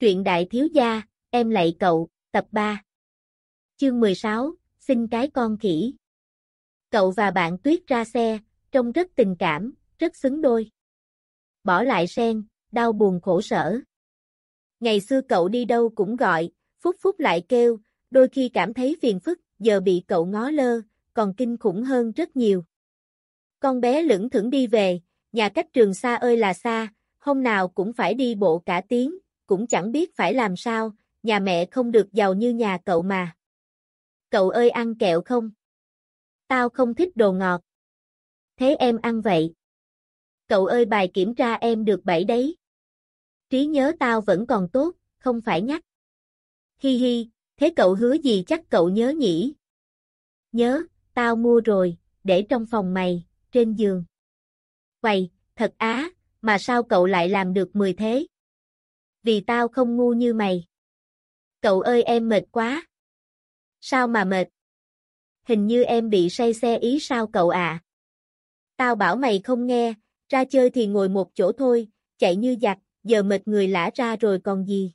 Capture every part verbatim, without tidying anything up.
Truyện đại thiếu gia, em lạy cậu, tập ba. Chương mười sáu, xin cái con khỉ. Cậu và bạn Tuyết ra xe, trông rất tình cảm, rất xứng đôi. Bỏ lại Sen, đau buồn khổ sở. Ngày xưa cậu đi đâu cũng gọi, Phúc Phúc lại kêu, đôi khi cảm thấy phiền phức, giờ bị cậu ngó lơ, còn kinh khủng hơn rất nhiều. Con bé lững thững đi về, nhà cách trường xa ơi là xa, hôm nào cũng phải đi bộ cả tiếng, cũng chẳng biết phải làm sao, nhà mẹ không được giàu như nhà cậu mà. Cậu ơi ăn kẹo không? Tao không thích đồ ngọt. Thế em ăn vậy. Cậu ơi bài kiểm tra em được bảy đấy. Trí nhớ tao vẫn còn tốt, không phải nhắc. Hi hi, thế cậu hứa gì chắc cậu nhớ nhỉ? Nhớ, tao mua rồi, để trong phòng mày, trên giường. Quầy, thật á, mà sao cậu lại làm được mười thế? Vì tao không ngu như mày. Cậu ơi em mệt quá. Sao mà mệt? Hình như em bị say xe ý sao cậu ạ? À? Tao bảo mày không nghe, ra chơi thì ngồi một chỗ thôi, chạy như giặc, giờ mệt người lả ra rồi còn gì.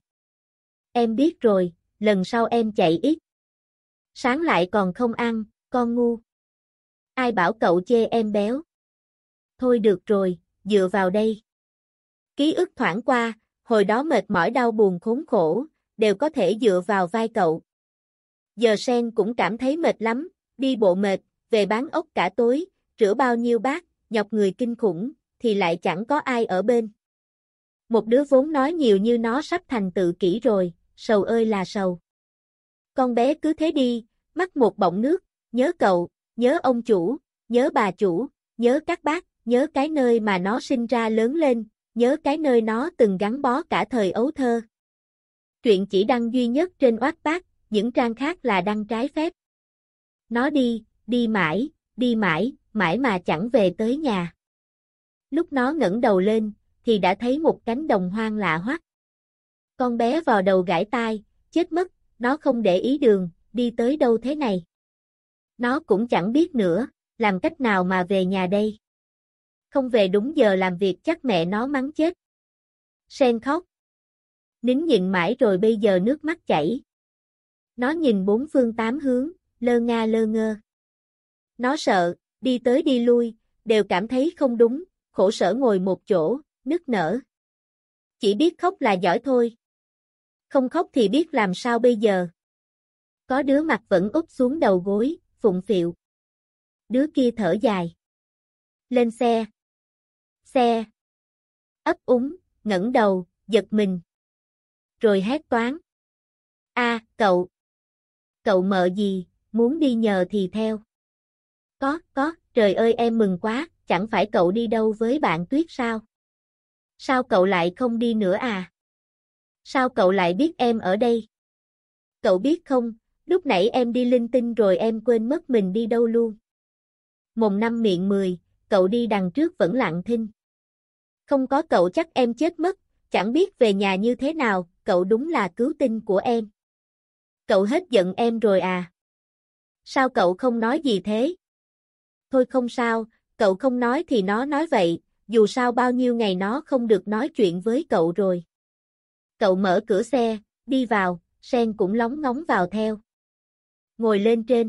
Em biết rồi, lần sau em chạy ít. Sáng lại còn không ăn, con ngu. Ai bảo cậu chê em béo? Thôi được rồi, dựa vào đây. Ký ức thoảng qua, hồi đó mệt mỏi đau buồn khốn khổ, đều có thể dựa vào vai cậu. Giờ Sen cũng cảm thấy mệt lắm, đi bộ mệt, về bán ốc cả tối, rửa bao nhiêu bát, nhọc người kinh khủng, thì lại chẳng có ai ở bên. Một đứa vốn nói nhiều như nó sắp thành tự kỷ rồi, sầu ơi là sầu. Con bé cứ thế đi, mắc một bọng nước, nhớ cậu, nhớ ông chủ, nhớ bà chủ, nhớ các bác, nhớ cái nơi mà nó sinh ra lớn lên, nhớ cái nơi nó từng gắn bó cả thời ấu thơ. Truyện chỉ đăng duy nhất trên Wattpad, những trang khác là đăng trái phép. Nó đi, đi mãi, đi mãi, mãi mà chẳng về tới nhà. Lúc nó ngẩng đầu lên, thì đã thấy một cánh đồng hoang lạ hoắc. Con bé vò đầu gãi tai, chết mất, nó không để ý đường, đi tới đâu thế này. Nó cũng chẳng biết nữa, làm cách nào mà về nhà đây. Không về đúng giờ làm việc chắc mẹ nó mắng chết. Sen khóc. Nín nhịn mãi rồi bây giờ nước mắt chảy. Nó nhìn bốn phương tám hướng, lơ nga lơ ngơ. Nó sợ, đi tới đi lui, đều cảm thấy không đúng, khổ sở ngồi một chỗ, nức nở. Chỉ biết khóc là giỏi thôi. Không khóc thì biết làm sao bây giờ. Có đứa mặt vẫn úp xuống đầu gối, phụng phịu. Đứa kia thở dài. Lên xe. Xe. Ấp úng, ngẩng đầu, giật mình. Rồi hét toáng. A, cậu. Cậu mợ gì, muốn đi nhờ thì theo. Có, có, trời ơi em mừng quá, chẳng phải cậu đi đâu với bạn Tuyết sao? Sao cậu lại không đi nữa à? Sao cậu lại biết em ở đây? Cậu biết không, lúc nãy em đi linh tinh rồi em quên mất mình đi đâu luôn. Mồm năm miệng mười, cậu đi đằng trước vẫn lặng thinh. Không có cậu chắc em chết mất, chẳng biết về nhà như thế nào, cậu đúng là cứu tinh của em. Cậu hết giận em rồi à? Sao cậu không nói gì thế? Thôi không sao, cậu không nói thì nó nói vậy, dù sao bao nhiêu ngày nó không được nói chuyện với cậu rồi. Cậu mở cửa xe, đi vào, Sen cũng lóng ngóng vào theo. Ngồi lên trên.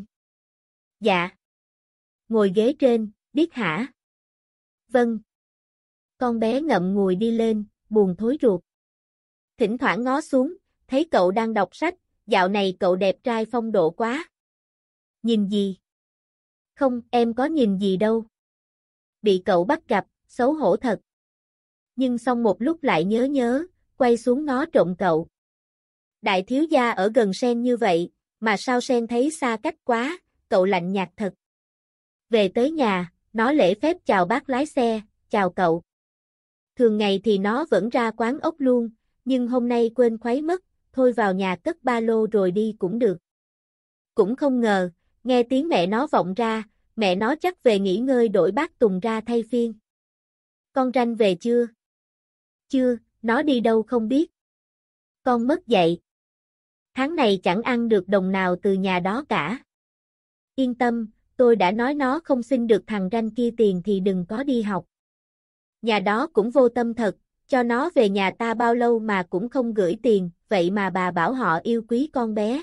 Dạ. Ngồi ghế trên, biết hả? Vâng. Con bé ngậm ngùi đi lên, buồn thối ruột. Thỉnh thoảng ngó xuống, thấy cậu đang đọc sách, dạo này cậu đẹp trai phong độ quá. Nhìn gì? Không, em có nhìn gì đâu. Bị cậu bắt gặp, xấu hổ thật. Nhưng xong một lúc lại nhớ nhớ, quay xuống ngó trộm cậu. Đại thiếu gia ở gần Sen như vậy, mà sao Sen thấy xa cách quá, cậu lạnh nhạt thật. Về tới nhà, nó lễ phép chào bác lái xe, chào cậu. Thường ngày thì nó vẫn ra quán ốc luôn, nhưng hôm nay quên khuấy mất, thôi vào nhà cất ba lô rồi đi cũng được. Cũng không ngờ, nghe tiếng mẹ nó vọng ra, mẹ nó chắc về nghỉ ngơi đổi bác Tùng ra thay phiên. Con Ranh về chưa? Chưa, nó đi đâu không biết. Con mất dạy. Tháng này chẳng ăn được đồng nào từ nhà đó cả. Yên tâm, tôi đã nói nó không xin được thằng Ranh kia tiền thì đừng có đi học. Nhà đó cũng vô tâm thật, cho nó về nhà ta bao lâu mà cũng không gửi tiền, vậy mà bà bảo họ yêu quý con bé.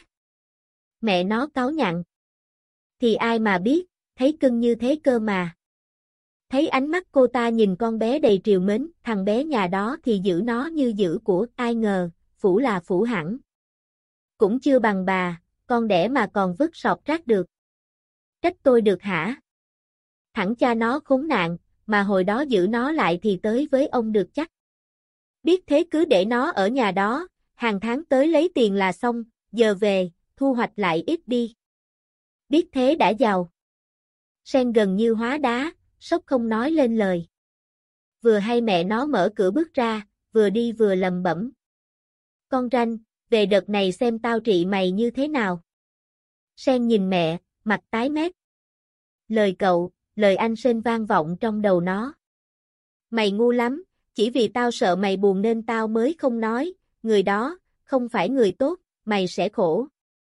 Mẹ nó cáu nhặn. Thì ai mà biết, thấy cưng như thế cơ mà. Thấy ánh mắt cô ta nhìn con bé đầy trìu mến, thằng bé nhà đó thì giữ nó như giữ của, ai ngờ, phủ là phủ hẳn. Cũng chưa bằng bà, con đẻ mà còn vứt sọt rác được. Trách tôi được hả? Thẳng cha nó khốn nạn, mà hồi đó giữ nó lại thì tới với ông được chắc. Biết thế cứ để nó ở nhà đó, hàng tháng tới lấy tiền là xong, giờ về, thu hoạch lại ít đi. Biết thế đã giàu. Sen gần như hóa đá, sốc không nói lên lời. Vừa hay mẹ nó mở cửa bước ra, vừa đi vừa lầm bẩm. Con ranh, về đợt này xem tao trị mày như thế nào. Sen nhìn mẹ, mặt tái mét. Lời cậu, lời anh Sên vang vọng trong đầu nó. Mày ngu lắm, chỉ vì tao sợ mày buồn nên tao mới không nói, người đó, không phải người tốt, mày sẽ khổ.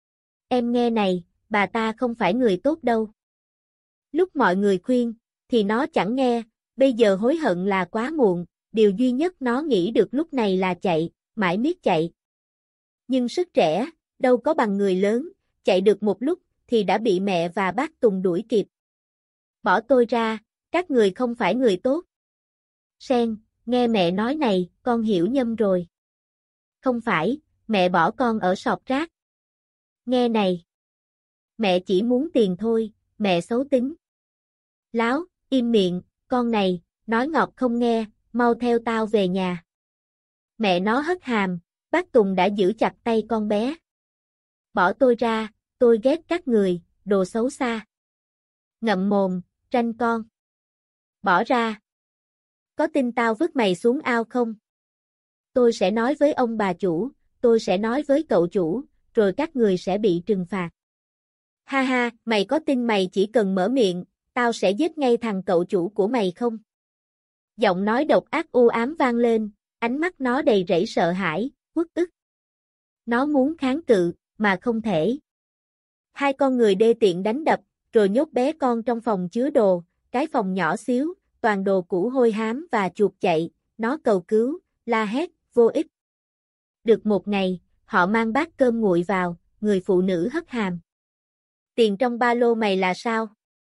Em nghe này, bà ta không phải người tốt đâu. Lúc mọi người khuyên, thì nó chẳng nghe, bây giờ hối hận là quá muộn, điều duy nhất nó nghĩ được lúc này là chạy, mãi miết chạy. Nhưng sức trẻ, đâu có bằng người lớn, chạy được một lúc, thì đã bị mẹ và bác Tùng đuổi kịp. Bỏ tôi ra, các người không phải người tốt. Sen, nghe mẹ nói này, con hiểu nhầm rồi. Không phải, mẹ bỏ con ở sọt rác. Nghe này. Mẹ chỉ muốn tiền thôi, mẹ xấu tính. Láo, im miệng, con này, nói ngọt không nghe, mau theo tao về nhà. Mẹ nó hất hàm, bác Tùng đã giữ chặt tay con bé. Bỏ tôi ra, tôi ghét các người, đồ xấu xa. Ngậm mồm, ranh con. Bỏ ra. Có tin tao vứt mày xuống ao không? Tôi sẽ nói với ông bà chủ, tôi sẽ nói với cậu chủ, rồi các người sẽ bị trừng phạt. Ha ha, mày có tin mày chỉ cần mở miệng, tao sẽ giết ngay thằng cậu chủ của mày không? Giọng nói độc ác u ám vang lên, ánh mắt nó đầy rẫy sợ hãi, uất ức. Nó muốn kháng cự, mà không thể. Hai con người đê tiện đánh đập, rồi nhốt bé con trong phòng chứa đồ, cái phòng nhỏ xíu, toàn đồ cũ hôi hám và chuột chạy, nó cầu cứu, la hét, vô ích. Được một ngày, họ mang bát cơm nguội vào, người phụ nữ hất hàm. Tiền trong ba lô mày là sao?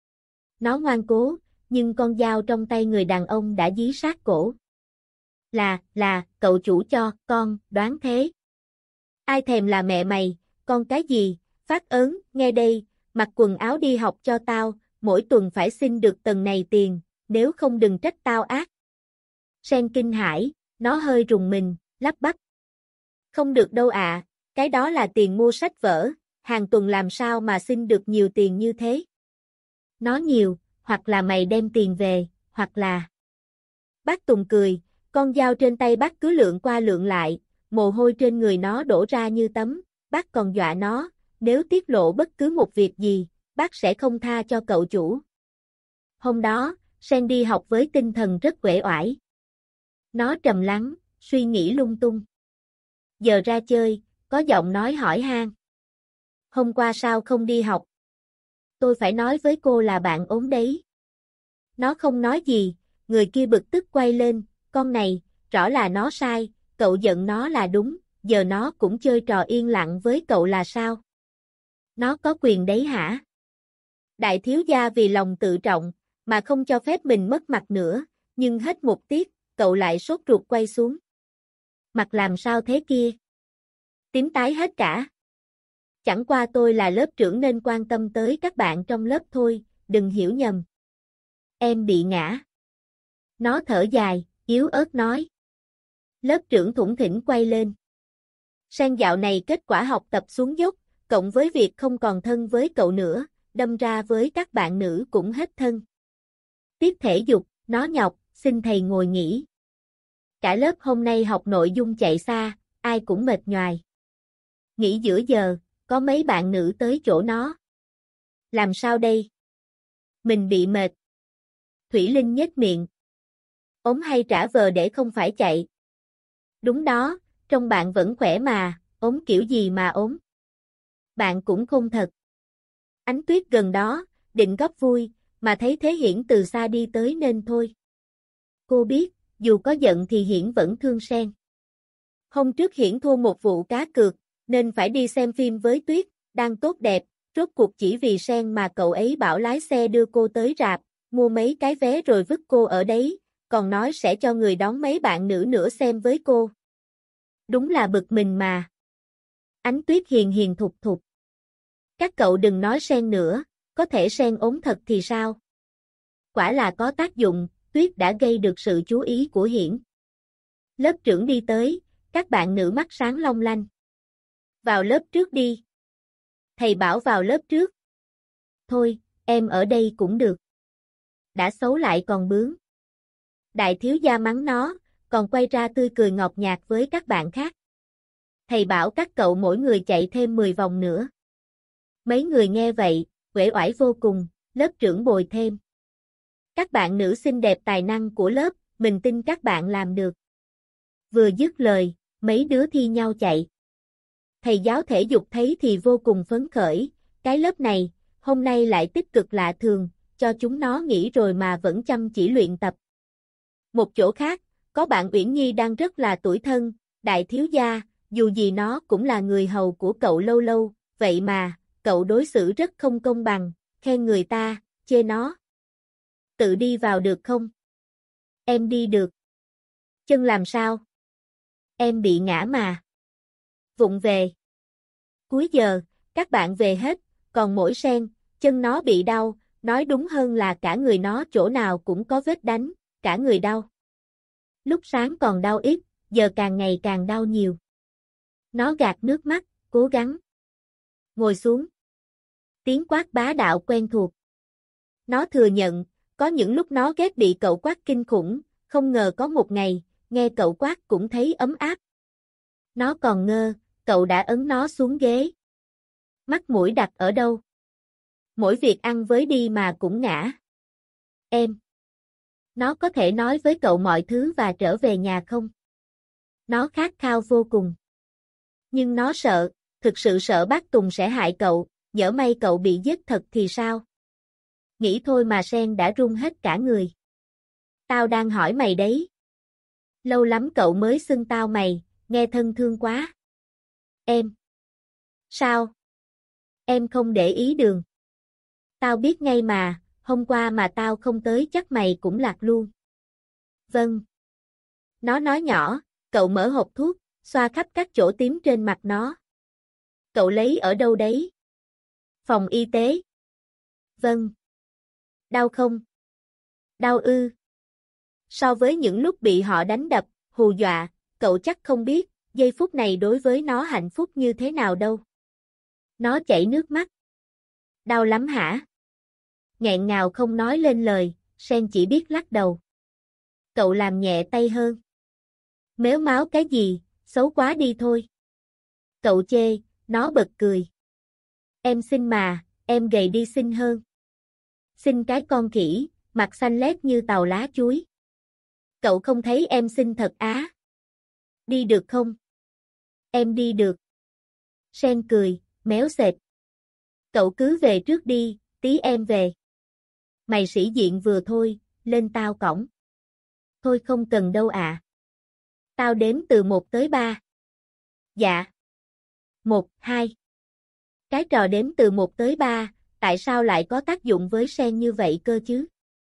Nó ngoan cố, nhưng con dao trong tay người đàn ông đã dí sát cổ. Là, là, cậu chủ cho, con, đoán thế. Ai thèm là mẹ mày, con cái gì, phát ớn, nghe đây, mặc quần áo đi học cho tao, mỗi tuần phải xin được tầng này tiền, nếu không đừng trách tao ác. Sen kinh hãi, nó hơi rùng mình, lắp bắp. Không được đâu ạ, à, cái đó là tiền mua sách vở, hàng tuần làm sao mà xin được nhiều tiền như thế. Nó nhiều, hoặc là mày đem tiền về, hoặc là... Bác Tùng cười, con dao trên tay bác cứ lượn qua lượn lại, mồ hôi trên người nó đổ ra như tắm, bác còn dọa nó, nếu tiết lộ bất cứ một việc gì, bác sẽ không tha cho cậu chủ. Hôm đó, Sen đi học với tinh thần rất uể oải. Nó trầm lắng, suy nghĩ lung tung. Giờ ra chơi, có giọng nói hỏi han. Hôm qua sao không đi học? Tôi phải nói với cô là bạn ốm đấy. Nó không nói gì, người kia bực tức quay lên, con này, rõ là nó sai, cậu giận nó là đúng, giờ nó cũng chơi trò yên lặng với cậu là sao? Nó có quyền đấy hả? Đại thiếu gia vì lòng tự trọng, mà không cho phép mình mất mặt nữa, nhưng hết một tiết, cậu lại sốt ruột quay xuống. Mặt làm sao thế kia? Tím tái hết cả. Chẳng qua tôi là lớp trưởng nên quan tâm tới các bạn trong lớp thôi, đừng hiểu nhầm. Em bị ngã. Nó thở dài, yếu ớt nói. Lớp trưởng thủng thỉnh quay lên. Sang dạo này kết quả học tập xuống dốc, cộng với việc không còn thân với cậu nữa, đâm ra với các bạn nữ cũng hết thân. Tiết thể dục, nó nhọc, xin thầy ngồi nghỉ. Cả lớp hôm nay học nội dung chạy xa, ai cũng mệt nhoài. Nghỉ giữa giờ, có mấy bạn nữ tới chỗ nó. Làm sao đây? Mình bị mệt. Thủy Linh nhếch miệng. Ốm hay trả vờ để không phải chạy. Đúng đó, trông bạn vẫn khỏe mà, ốm kiểu gì mà ốm. Bạn cũng khôn thật. Ánh Tuyết gần đó, định góp vui, mà thấy Thế Hiển từ xa đi tới nên thôi. Cô biết, dù có giận thì Hiển vẫn thương Sen. Hôm trước Hiển thua một vụ cá cược, nên phải đi xem phim với Tuyết, đang tốt đẹp, rốt cuộc chỉ vì Sen mà cậu ấy bảo lái xe đưa cô tới rạp, mua mấy cái vé rồi vứt cô ở đấy, còn nói sẽ cho người đón mấy bạn nữ nữa xem với cô. Đúng là bực mình mà. Ánh Tuyết hiền hiền thục thục. Các cậu đừng nói Sen nữa, có thể Sen ốm thật thì sao? Quả là có tác dụng, Tuyết đã gây được sự chú ý của Hiển. Lớp trưởng đi tới, các bạn nữ mắt sáng long lanh. Vào lớp trước đi. Thầy bảo vào lớp trước. Thôi, em ở đây cũng được. Đã xấu lại còn bướng. Đại thiếu gia mắng nó, còn quay ra tươi cười ngọt nhạt với các bạn khác. Thầy bảo các cậu mỗi người chạy thêm mười vòng nữa. Mấy người nghe vậy, uể oải vô cùng, lớp trưởng bồi thêm. Các bạn nữ xinh đẹp tài năng của lớp, mình tin các bạn làm được. Vừa dứt lời, mấy đứa thi nhau chạy. Thầy giáo thể dục thấy thì vô cùng phấn khởi, cái lớp này, hôm nay lại tích cực lạ thường, cho chúng nó nghỉ rồi mà vẫn chăm chỉ luyện tập. Một chỗ khác, có bạn Uyển Nhi đang rất là tủi thân, đại thiếu gia, dù gì nó cũng là người hầu của cậu lâu lâu, vậy mà, cậu đối xử rất không công bằng, khen người ta, chê nó. Tự đi vào được không? Em đi được. Chân làm sao? Em bị ngã mà. Vụng về. Cuối giờ, các bạn về hết, còn mỗi Sen, chân nó bị đau, nói đúng hơn là cả người nó chỗ nào cũng có vết đánh, cả người đau. Lúc sáng còn đau ít, giờ càng ngày càng đau nhiều. Nó gạt nước mắt, cố gắng. Ngồi xuống. Tiếng quát bá đạo quen thuộc. Nó thừa nhận, có những lúc nó ghét bị cậu quát kinh khủng, không ngờ có một ngày, nghe cậu quát cũng thấy ấm áp. Nó còn ngơ, cậu đã ấn nó xuống ghế. Mắt mũi đặt ở đâu? Mỗi việc ăn với đi mà cũng ngã. Em. Nó có thể nói với cậu mọi thứ và trở về nhà không? Nó khát khao vô cùng. Nhưng nó sợ, thực sự sợ bác Tùng sẽ hại cậu, nhỡ may cậu bị giết thật thì sao? Nghĩ thôi mà Sen đã run hết cả người. Tao đang hỏi mày đấy. Lâu lắm cậu mới xưng tao mày, nghe thân thương quá. Em. Sao? Em không để ý đường. Tao biết ngay mà, hôm qua mà tao không tới chắc mày cũng lạc luôn. Vâng. Nó nói nhỏ, cậu mở hộp thuốc, xoa khắp các chỗ tím trên mặt nó. Cậu lấy ở đâu đấy? Phòng y tế. Vâng. Đau không? Đau ư. So với những lúc bị họ đánh đập, hù dọa, cậu chắc không biết, giây phút này đối với nó hạnh phúc như thế nào đâu. Nó chảy nước mắt. Đau lắm hả? Nghẹn ngào không nói lên lời, Sen chỉ biết lắc đầu. Cậu làm nhẹ tay hơn. Mếu máo cái gì, xấu quá đi thôi. Cậu chê, nó bật cười. Em xinh mà, em gầy đi xinh hơn. Xinh cái con khỉ, mặt xanh lét như tàu lá chuối. Cậu không thấy em xinh thật á. Đi được không? Em đi được. Sen cười, méo sệt. Cậu cứ về trước đi, tí em về. Mày sĩ diện vừa thôi, lên tao cõng. Thôi không cần đâu ạ. À. Tao đếm từ một tới ba. Dạ. Một, hai. Cái trò đếm từ một tới ba, tại sao lại có tác dụng với Sen như vậy cơ chứ?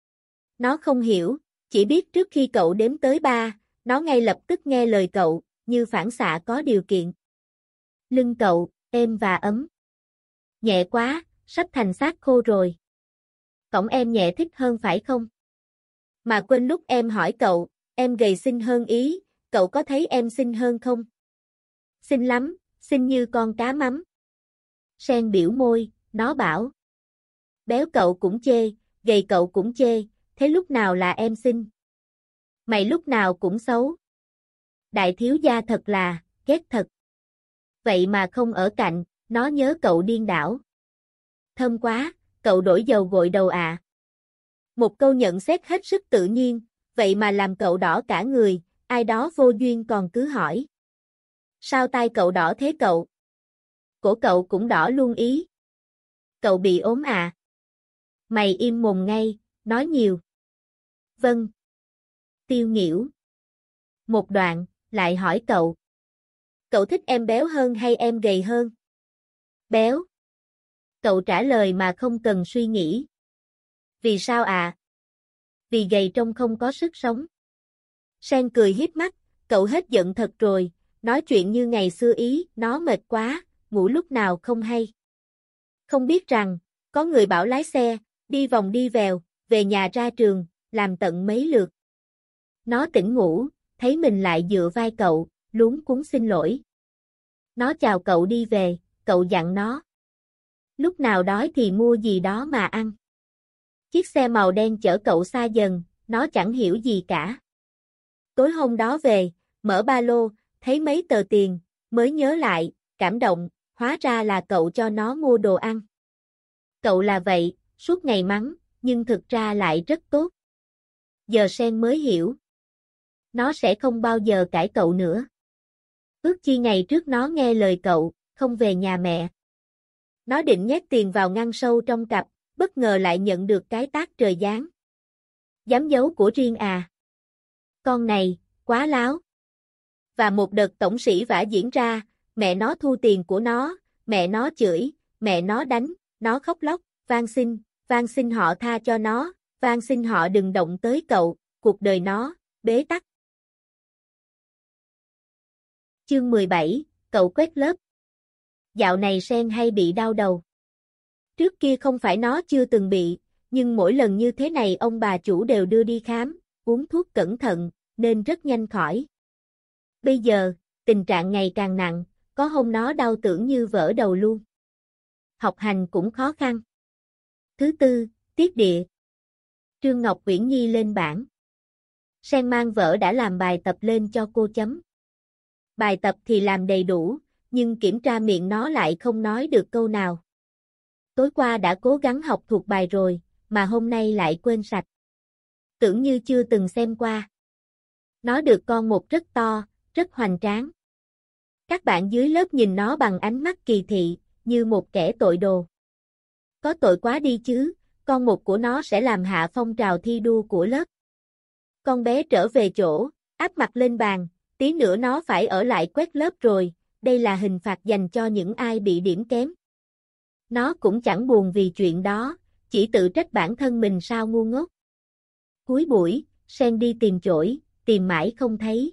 Nó không hiểu, chỉ biết trước khi cậu đếm tới ba, nó ngay lập tức nghe lời cậu, như phản xạ có điều kiện. Lưng cậu, êm và ấm. Nhẹ quá, sắp thành xác khô rồi. Cõng em nhẹ thích hơn phải không? Mà quên lúc em hỏi cậu, em gầy xinh hơn ý, cậu có thấy em xinh hơn không? Xinh lắm, xinh như con cá mắm. Sen biểu môi, nó bảo. Béo cậu cũng chê, gầy cậu cũng chê, thế lúc nào là em xinh? Mày lúc nào cũng xấu. Đại thiếu gia thật là, ghét thật. Vậy mà không ở cạnh, nó nhớ cậu điên đảo. Thơm quá, cậu đổi dầu gội đầu à. Một câu nhận xét hết sức tự nhiên, vậy mà làm cậu đỏ cả người, ai đó vô duyên còn cứ hỏi. Sao tai cậu đỏ thế cậu? Cổ cậu cũng đỏ luôn ý. Cậu bị ốm à? Mày im mồm ngay, nói nhiều. Vâng. Tiêu nghỉu. Một đoạn, lại hỏi cậu. Cậu thích em béo hơn hay em gầy hơn? Béo. Cậu trả lời mà không cần suy nghĩ. Vì sao ạ? À? Vì gầy trông không có sức sống. Sen cười híp mắt, cậu hết giận thật rồi, nói chuyện như ngày xưa ý, nó mệt quá, ngủ lúc nào không hay. Không biết rằng, có người bảo lái xe, đi vòng đi vèo, về nhà ra trường, làm tận mấy lượt. Nó tỉnh ngủ, thấy mình lại dựa vai cậu, luống cuống xin lỗi. Nó chào cậu đi về, cậu dặn nó. Lúc nào đói thì mua gì đó mà ăn. Chiếc xe màu đen chở cậu xa dần, nó chẳng hiểu gì cả. Tối hôm đó về, mở ba lô, thấy mấy tờ tiền, mới nhớ lại, cảm động, hóa ra là cậu cho nó mua đồ ăn. Cậu là vậy, suốt ngày mắng, nhưng thực ra lại rất tốt. Giờ Sen mới hiểu. Nó sẽ không bao giờ cãi cậu nữa. Ước chi ngày trước nó nghe lời cậu, không về nhà mẹ. Nó định nhét tiền vào ngăn sâu trong cặp, bất ngờ lại nhận được cái tát trời giáng. Dám giấu của riêng à? Con này, quá láo. Và một đợt tổng sĩ vả diễn ra, mẹ nó thu tiền của nó, mẹ nó chửi, mẹ nó đánh, nó khóc lóc, van xin, van xin họ tha cho nó, van xin họ đừng động tới cậu, cuộc đời nó, bế tắc. Chương mười bảy, cậu quét lớp. Dạo này Sen hay bị đau đầu. Trước kia không phải nó chưa từng bị, nhưng mỗi lần như thế này ông bà chủ đều đưa đi khám, uống thuốc cẩn thận, nên rất nhanh khỏi. Bây giờ, tình trạng ngày càng nặng, có hôm nó đau tưởng như vỡ đầu luôn. Học hành cũng khó khăn. Thứ tư, tiết địa. Trương Ngọc Uyển Nhi lên bảng. Sen mang vở đã làm bài tập lên cho cô chấm. Bài tập thì làm đầy đủ, nhưng kiểm tra miệng nó lại không nói được câu nào. Tối qua đã cố gắng học thuộc bài rồi, mà hôm nay lại quên sạch. Tưởng như chưa từng xem qua. Nó được con một rất to, rất hoành tráng. Các bạn dưới lớp nhìn nó bằng ánh mắt kỳ thị, như một kẻ tội đồ. Có tội quá đi chứ, con một của nó sẽ làm hạ phong trào thi đua của lớp. Con bé trở về chỗ, áp mặt lên bàn, tí nữa nó phải ở lại quét lớp rồi, đây là hình phạt dành cho những ai bị điểm kém. Nó cũng chẳng buồn vì chuyện đó, chỉ tự trách bản thân mình sao ngu ngốc. Cuối buổi, Sen đi tìm chổi, tìm mãi không thấy.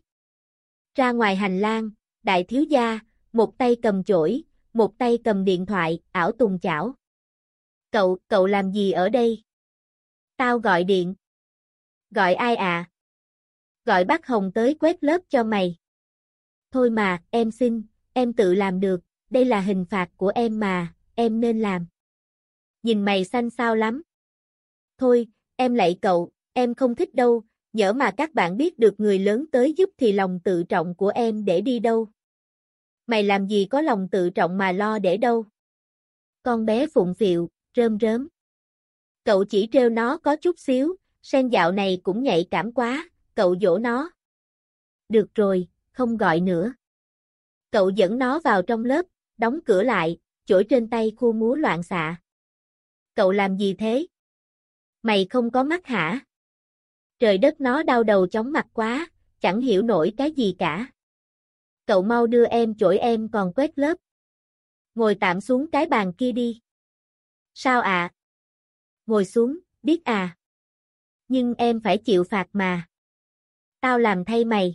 Ra ngoài hành lang, đại thiếu gia, một tay cầm chổi, một tay cầm điện thoại, ảo tùng chảo. Cậu, cậu làm gì ở đây? Tao gọi điện. Gọi ai à? Gọi bác Hồng tới quét lớp cho mày. Thôi mà, em xin, em tự làm được, đây là hình phạt của em mà, em nên làm. Nhìn mày xanh xao lắm. Thôi, em lạy cậu, em không thích đâu, nhỡ mà các bạn biết được người lớn tới giúp thì lòng tự trọng của em để đi đâu. Mày làm gì có lòng tự trọng mà lo để đâu. Con bé phụng phịu, rơm rớm. Cậu chỉ trêu nó có chút xíu, Sen dạo này cũng nhạy cảm quá, cậu dỗ nó. Được rồi, không gọi nữa. Cậu dẫn nó vào trong lớp, đóng cửa lại, chổi trên tay khu múa loạn xạ. Cậu làm gì thế? Mày không có mắt hả? Trời đất, nó đau đầu chóng mặt quá, chẳng hiểu nổi cái gì cả. Cậu mau đưa em chổi, em còn quét lớp. Ngồi tạm xuống cái bàn kia đi. Sao ạ? À? Ngồi xuống, biết à. Nhưng em phải chịu phạt mà. Tao làm thay mày.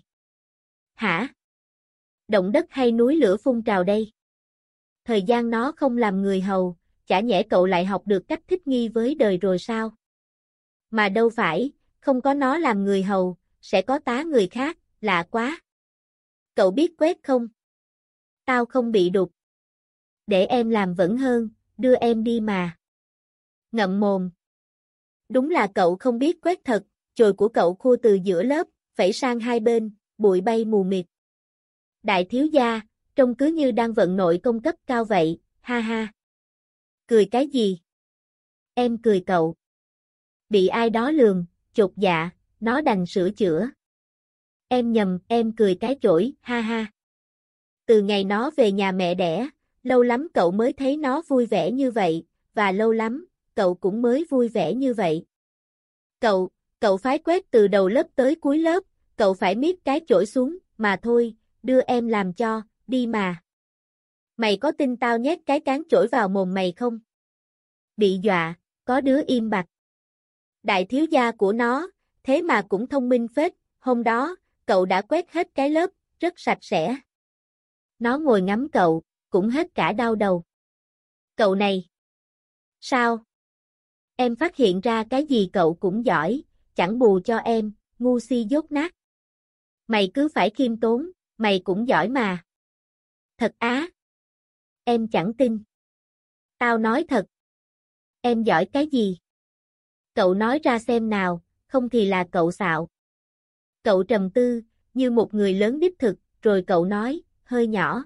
Hả? Động đất hay núi lửa phun trào đây? Thời gian nó không làm người hầu, chả nhẽ cậu lại học được cách thích nghi với đời rồi sao? Mà đâu phải, không có nó làm người hầu, sẽ có tá người khác, lạ quá. Cậu biết quét không? Tao không bị đục. Để em làm vẫn hơn, đưa em đi mà. Ngậm mồm. Đúng là cậu không biết quét thật, chổi của cậu khua từ giữa lớp, phẩy sang hai bên, bụi bay mù mịt. Đại thiếu gia, trông cứ như đang vận nội công cấp cao vậy, ha ha. Cười cái gì? Em cười cậu. Bị ai đó lường, chột dạ, nó đành sửa chữa. Em nhầm, em cười cái chổi, ha ha. Từ ngày nó về nhà mẹ đẻ, lâu lắm cậu mới thấy nó vui vẻ như vậy, và lâu lắm, cậu cũng mới vui vẻ như vậy. Cậu, cậu phái quét từ đầu lớp tới cuối lớp, cậu phải miết cái chổi xuống, mà thôi, đưa em làm cho, đi mà. Mày có tin tao nhét cái cán chổi vào mồm mày không? Bị dọa, có đứa im bặt. Đại thiếu gia của nó, thế mà cũng thông minh phết, hôm đó, cậu đã quét hết cái lớp, rất sạch sẽ. Nó ngồi ngắm cậu, cũng hết cả đau đầu. Cậu này. Sao? Em phát hiện ra cái gì cậu cũng giỏi, chẳng bù cho em, ngu si dốt nát. Mày cứ phải khiêm tốn, mày cũng giỏi mà. Thật á? Em chẳng tin. Tao nói thật. Em giỏi cái gì? Cậu nói ra xem nào, không thì là cậu xạo. Cậu trầm tư, như một người lớn đích thực, rồi cậu nói, hơi nhỏ.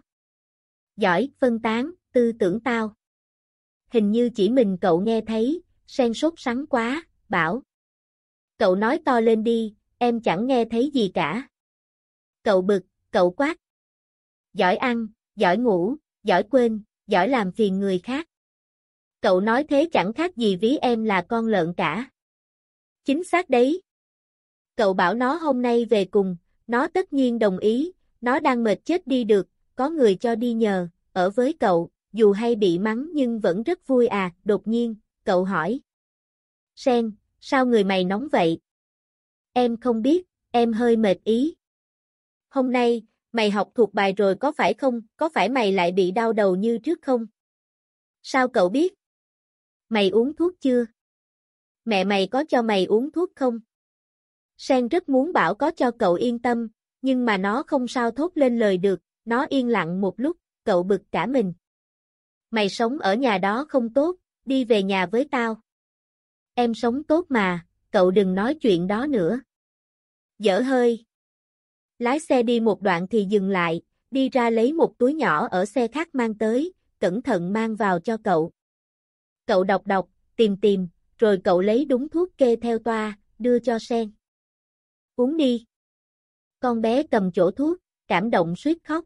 Giỏi, phân tán, tư tưởng tao. Hình như chỉ mình cậu nghe thấy, Sen sốt sắng quá, bảo. Cậu nói to lên đi, em chẳng nghe thấy gì cả. Cậu bực, cậu quát. Giỏi ăn, giỏi ngủ, giỏi quên, giỏi làm phiền người khác. Cậu nói thế chẳng khác gì ví em là con lợn cả. Chính xác đấy. Cậu bảo nó hôm nay về cùng, nó tất nhiên đồng ý, nó đang mệt chết đi được, có người cho đi nhờ, ở với cậu, dù hay bị mắng nhưng vẫn rất vui à, đột nhiên, cậu hỏi. Sen, sao người mày nóng vậy? Em không biết, em hơi mệt ý. Hôm nay, mày học thuộc bài rồi có phải không, có phải mày lại bị đau đầu như trước không? Sao cậu biết? Mày uống thuốc chưa? Mẹ mày có cho mày uống thuốc không? Sen rất muốn bảo có cho cậu yên tâm, nhưng mà nó không sao thốt lên lời được, nó yên lặng một lúc, cậu bực cả mình. Mày sống ở nhà đó không tốt, đi về nhà với tao. Em sống tốt mà, cậu đừng nói chuyện đó nữa. Dở hơi. Lái xe đi một đoạn thì dừng lại, đi ra lấy một túi nhỏ ở xe khác mang tới, cẩn thận mang vào cho cậu. Cậu đọc đọc, tìm tìm, rồi cậu lấy đúng thuốc kê theo toa, đưa cho Sen. Uống đi. Con bé cầm chỗ thuốc, cảm động suýt khóc.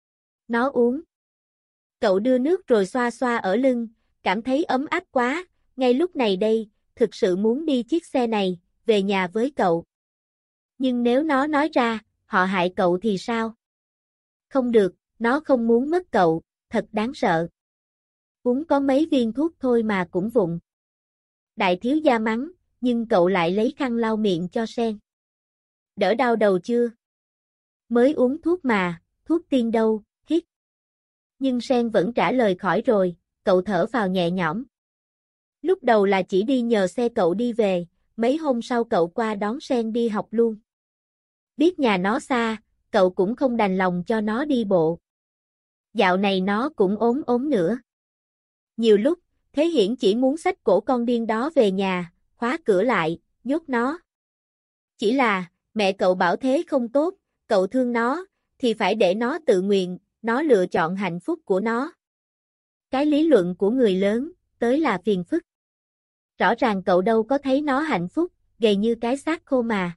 Nó uống. Cậu đưa nước rồi xoa xoa ở lưng, cảm thấy ấm áp quá, ngay lúc này đây, thực sự muốn đi chiếc xe này, về nhà với cậu. Nhưng nếu nó nói ra, họ hại cậu thì sao? Không được, nó không muốn mất cậu, thật đáng sợ. Uống có mấy viên thuốc thôi mà cũng vụng. Đại thiếu gia mắng, nhưng cậu lại lấy khăn lau miệng cho Sen. Đỡ đau đầu chưa? Mới uống thuốc mà, thuốc tiên đâu, hít. Nhưng Sen vẫn trả lời khỏi rồi, cậu thở vào nhẹ nhõm. Lúc đầu là chỉ đi nhờ xe cậu đi về, mấy hôm sau cậu qua đón Sen đi học luôn. Biết nhà nó xa, cậu cũng không đành lòng cho nó đi bộ. Dạo này nó cũng ốm ốm nữa. Nhiều lúc, Thế Hiển chỉ muốn xách cổ con điên đó về nhà, khóa cửa lại, nhốt nó. Chỉ là, mẹ cậu bảo thế không tốt, cậu thương nó, thì phải để nó tự nguyện, nó lựa chọn hạnh phúc của nó. Cái lý luận của người lớn, tới là phiền phức. Rõ ràng cậu đâu có thấy nó hạnh phúc, gầy như cái xác khô mà.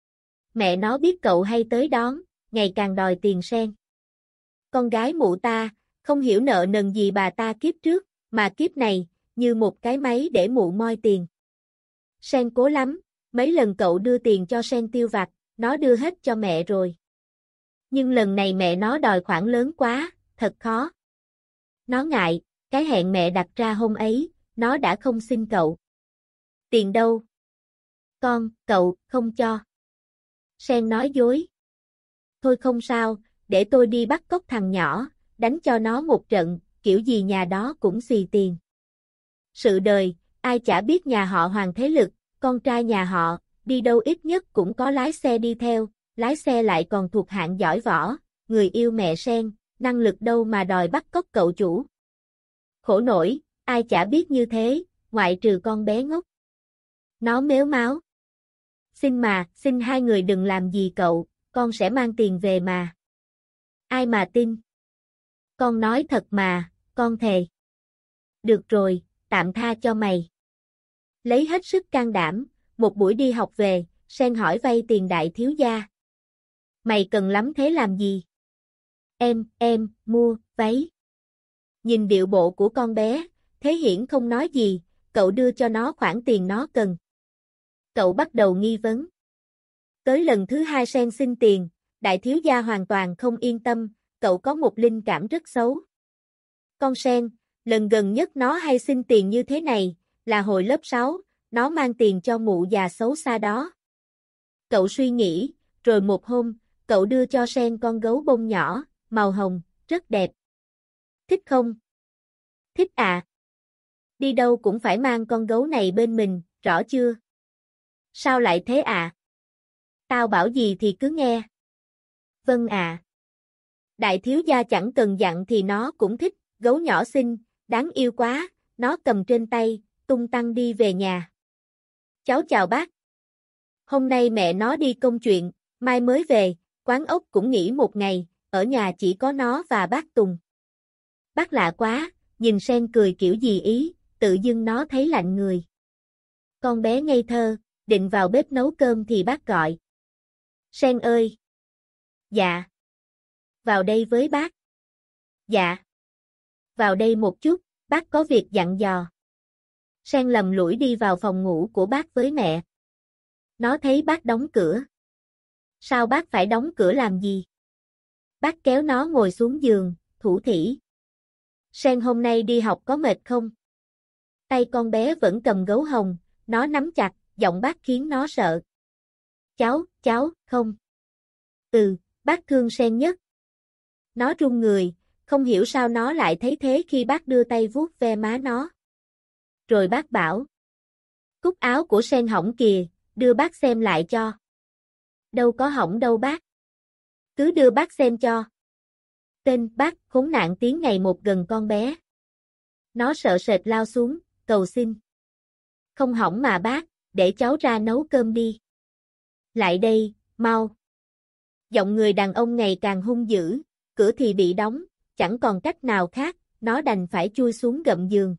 Mẹ nó biết cậu hay tới đón, ngày càng đòi tiền Sen. Con gái mụ ta, không hiểu nợ nần gì bà ta kiếp trước, mà kiếp này, như một cái máy để mụ moi tiền. Sen cố lắm, mấy lần cậu đưa tiền cho Sen tiêu vặt, nó đưa hết cho mẹ rồi. Nhưng lần này mẹ nó đòi khoản lớn quá, thật khó. Nó ngại, cái hẹn mẹ đặt ra hôm ấy, nó đã không xin cậu. Tiền đâu? Con, cậu, không cho. Sen nói dối. Thôi không sao, để tôi đi bắt cóc thằng nhỏ, đánh cho nó một trận, kiểu gì nhà đó cũng xì tiền. Sự đời, ai chả biết nhà họ Hoàng thế lực, con trai nhà họ, đi đâu ít nhất cũng có lái xe đi theo, lái xe lại còn thuộc hạng giỏi võ, người yêu mẹ Sen, năng lực đâu mà đòi bắt cóc cậu chủ. Khổ nổi, ai chả biết như thế, ngoại trừ con bé ngốc. Nó mếu máo. Xin mà, xin hai người đừng làm gì cậu, con sẽ mang tiền về mà. Ai mà tin? Con nói thật mà, con thề. Được rồi, tạm tha cho mày. Lấy hết sức can đảm, một buổi đi học về, Sen hỏi vay tiền đại thiếu gia. Mày cần lắm thế làm gì? Em, em, mua, váy. Nhìn điệu bộ của con bé, Thế Hiển không nói gì, cậu đưa cho nó khoản tiền nó cần. Cậu bắt đầu nghi vấn. Tới lần thứ hai Sen xin tiền, đại thiếu gia hoàn toàn không yên tâm, cậu có một linh cảm rất xấu. Con Sen, lần gần nhất nó hay xin tiền như thế này, là hồi lớp sáu, nó mang tiền cho mụ già xấu xa đó. Cậu suy nghĩ, rồi một hôm, cậu đưa cho Sen con gấu bông nhỏ, màu hồng, rất đẹp. Thích không? Thích à? Đi đâu cũng phải mang con gấu này bên mình, rõ chưa? Sao lại thế à? Tao bảo gì thì cứ nghe. Vâng à. Đại thiếu gia chẳng cần dặn thì nó cũng thích, gấu nhỏ xinh, đáng yêu quá, nó cầm trên tay, tung tăng đi về nhà. Cháu chào bác. Hôm nay mẹ nó đi công chuyện, mai mới về, quán ốc cũng nghỉ một ngày, ở nhà chỉ có nó và bác Tùng. Bác lạ quá, nhìn Sen cười kiểu gì ý, tự dưng nó thấy lạnh người. Con bé ngây thơ, định vào bếp nấu cơm thì bác gọi. Sen ơi! Dạ. Vào đây với bác. Dạ. Vào đây một chút, bác có việc dặn dò. Sen lầm lũi đi vào phòng ngủ của bác với mẹ. Nó thấy bác đóng cửa. Sao bác phải đóng cửa làm gì? Bác kéo nó ngồi xuống giường, thủ thỉ. Sen hôm nay đi học có mệt không? Tay con bé vẫn cầm gấu hồng, nó nắm chặt, giọng bác khiến nó sợ. Cháu, cháu, không. Ừ, bác thương Sen nhất. Nó run người, không hiểu sao nó lại thấy thế khi bác đưa tay vuốt ve má nó. Rồi bác bảo. Cúc áo của Sen hỏng kìa, đưa bác xem lại cho. Đâu có hỏng đâu bác. Cứ đưa bác xem cho. Tên bác khốn nạn tiến ngày một gần con bé. Nó sợ sệt lao xuống, cầu xin. Không hỏng mà bác, để cháu ra nấu cơm đi. Lại đây, mau. Giọng người đàn ông ngày càng hung dữ, cửa thì bị đóng, chẳng còn cách nào khác, nó đành phải chui xuống gầm giường.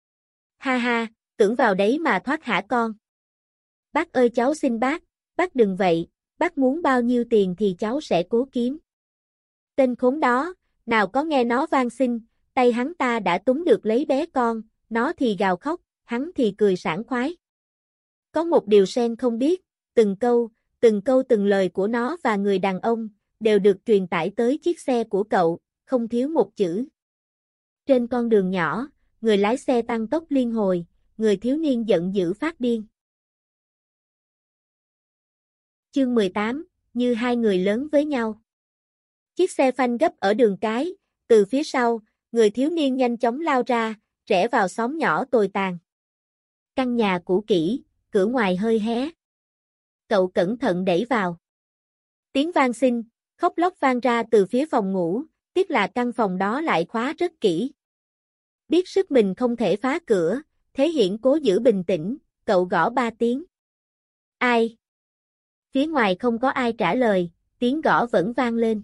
Ha ha, tưởng vào đấy mà thoát hả con? Bác ơi cháu xin bác, bác đừng vậy, bác muốn bao nhiêu tiền thì cháu sẽ cố kiếm. Tên khốn đó, nào có nghe nó van xin, tay hắn ta đã túm được lấy bé con, nó thì gào khóc, hắn thì cười sảng khoái. Có một điều Sen không biết, từng câu, từng câu từng lời của nó và người đàn ông, đều được truyền tải tới chiếc xe của cậu, không thiếu một chữ. Trên con đường nhỏ, người lái xe tăng tốc liên hồi, người thiếu niên giận dữ phát điên. Chương mười tám, như hai người lớn với nhau. Chiếc xe phanh gấp ở đường cái, từ phía sau, người thiếu niên nhanh chóng lao ra, rẽ vào xóm nhỏ tồi tàn. Căn nhà cũ kỹ, cửa ngoài hơi hé. Cậu cẩn thận đẩy vào. Tiếng vang xin, khóc lóc vang ra từ phía phòng ngủ, tiếc là căn phòng đó lại khóa rất kỹ. Biết sức mình không thể phá cửa, Thế Hiển cố giữ bình tĩnh, cậu gõ ba tiếng. Ai? Phía ngoài không có ai trả lời, tiếng gõ vẫn vang lên.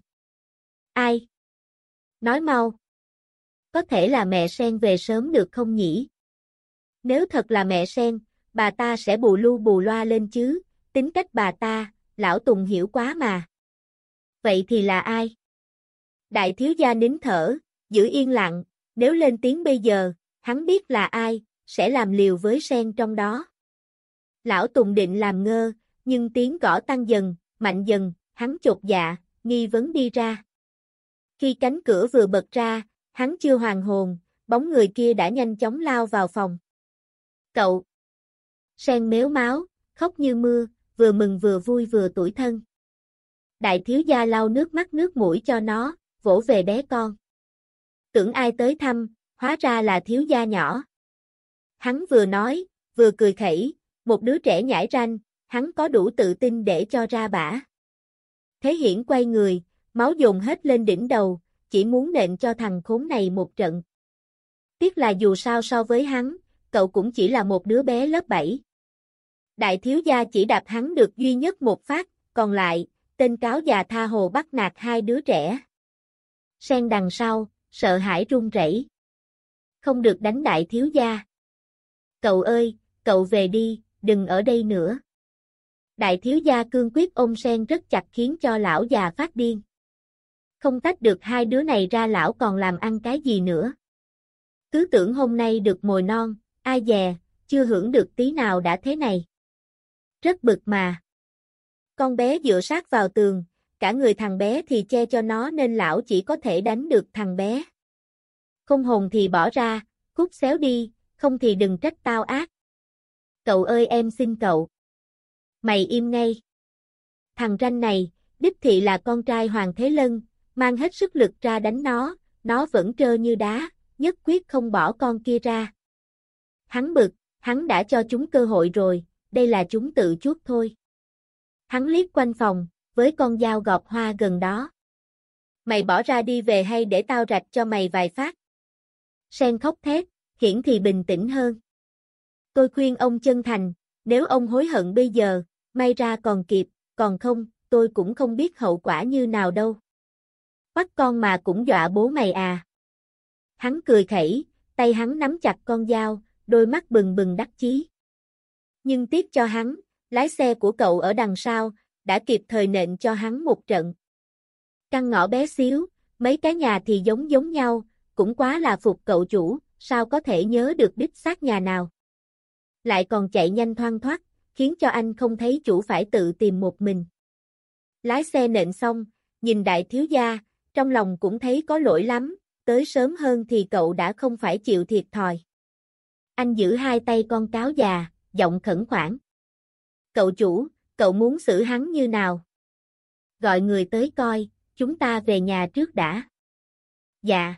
Ai? Nói mau. Có thể là mẹ Sen về sớm được không nhỉ? Nếu thật là mẹ Sen, bà ta sẽ bù lu bù loa lên chứ, tính cách bà ta, lão Tùng hiểu quá mà. Vậy thì là ai? Đại thiếu gia nín thở, giữ yên lặng, nếu lên tiếng bây giờ, hắn biết là ai, sẽ làm liều với Sen trong đó. Lão Tùng định làm ngơ, nhưng tiếng gõ tăng dần, mạnh dần, hắn chột dạ, nghi vấn đi ra. Khi cánh cửa vừa bật ra, hắn chưa hoàn hồn, bóng người kia đã nhanh chóng lao vào phòng. Cậu! Sen mếu máo, khóc như mưa, vừa mừng vừa vui vừa tủi thân. Đại thiếu gia lau nước mắt nước mũi cho nó, vỗ về bé con. Tưởng ai tới thăm, hóa ra là thiếu gia nhỏ. Hắn vừa nói, vừa cười khẩy, một đứa trẻ nhãi ranh, hắn có đủ tự tin để cho ra bả. Thế Hiển quay người, máu dồn hết lên đỉnh đầu, chỉ muốn nện cho thằng khốn này một trận. Tiếc là dù sao so với hắn, cậu cũng chỉ là một đứa bé lớp bảy. Đại thiếu gia chỉ đạp hắn được duy nhất một phát, còn lại, tên cáo già tha hồ bắt nạt hai đứa trẻ. Sen đằng sau, sợ hãi run rẩy. Không được đánh đại thiếu gia. Cậu ơi, cậu về đi, đừng ở đây nữa. Đại thiếu gia cương quyết ôm Sen rất chặt khiến cho lão già phát điên. Không tách được hai đứa này ra lão còn làm ăn cái gì nữa. Cứ tưởng hôm nay được mồi non, ai dè, chưa hưởng được tí nào đã thế này. Rất bực mà. Con bé dựa sát vào tường, cả người thằng bé thì che cho nó nên lão chỉ có thể đánh được thằng bé. Không hồn thì bỏ ra, cút xéo đi, không thì đừng trách tao ác. Cậu ơi em xin cậu. Mày im ngay. Thằng ranh này, đích thị là con trai Hoàng Thế Lân, mang hết sức lực ra đánh nó, nó vẫn trơ như đá, nhất quyết không bỏ con kia ra. Hắn bực, hắn đã cho chúng cơ hội rồi, đây là chúng tự chuốc thôi. Hắn liếc quanh phòng, với con dao gọt hoa gần đó. Mày bỏ ra đi về hay để tao rạch cho mày vài phát. Sen khóc thét, Hiển thì bình tĩnh hơn. Tôi khuyên ông chân thành, nếu ông hối hận bây giờ, may ra còn kịp, còn không, tôi cũng không biết hậu quả như nào đâu. Bắt con mà cũng dọa bố mày à. Hắn cười khẩy, tay hắn nắm chặt con dao, đôi mắt bừng bừng đắc chí. Nhưng tiếc cho hắn, lái xe của cậu ở đằng sau, đã kịp thời nện cho hắn một trận. Căn ngõ bé xíu, mấy cái nhà thì giống giống nhau, cũng quá là phục cậu chủ, sao có thể nhớ được đích xác nhà nào. Lại còn chạy nhanh thoăn thoắt, khiến cho anh không thấy chủ phải tự tìm một mình. Lái xe nện xong, nhìn đại thiếu gia, trong lòng cũng thấy có lỗi lắm, tới sớm hơn thì cậu đã không phải chịu thiệt thòi. Anh giữ hai tay con cáo già, giọng khẩn khoản. Cậu chủ, cậu muốn xử hắn như nào? Gọi người tới coi, chúng ta về nhà trước đã. Dạ.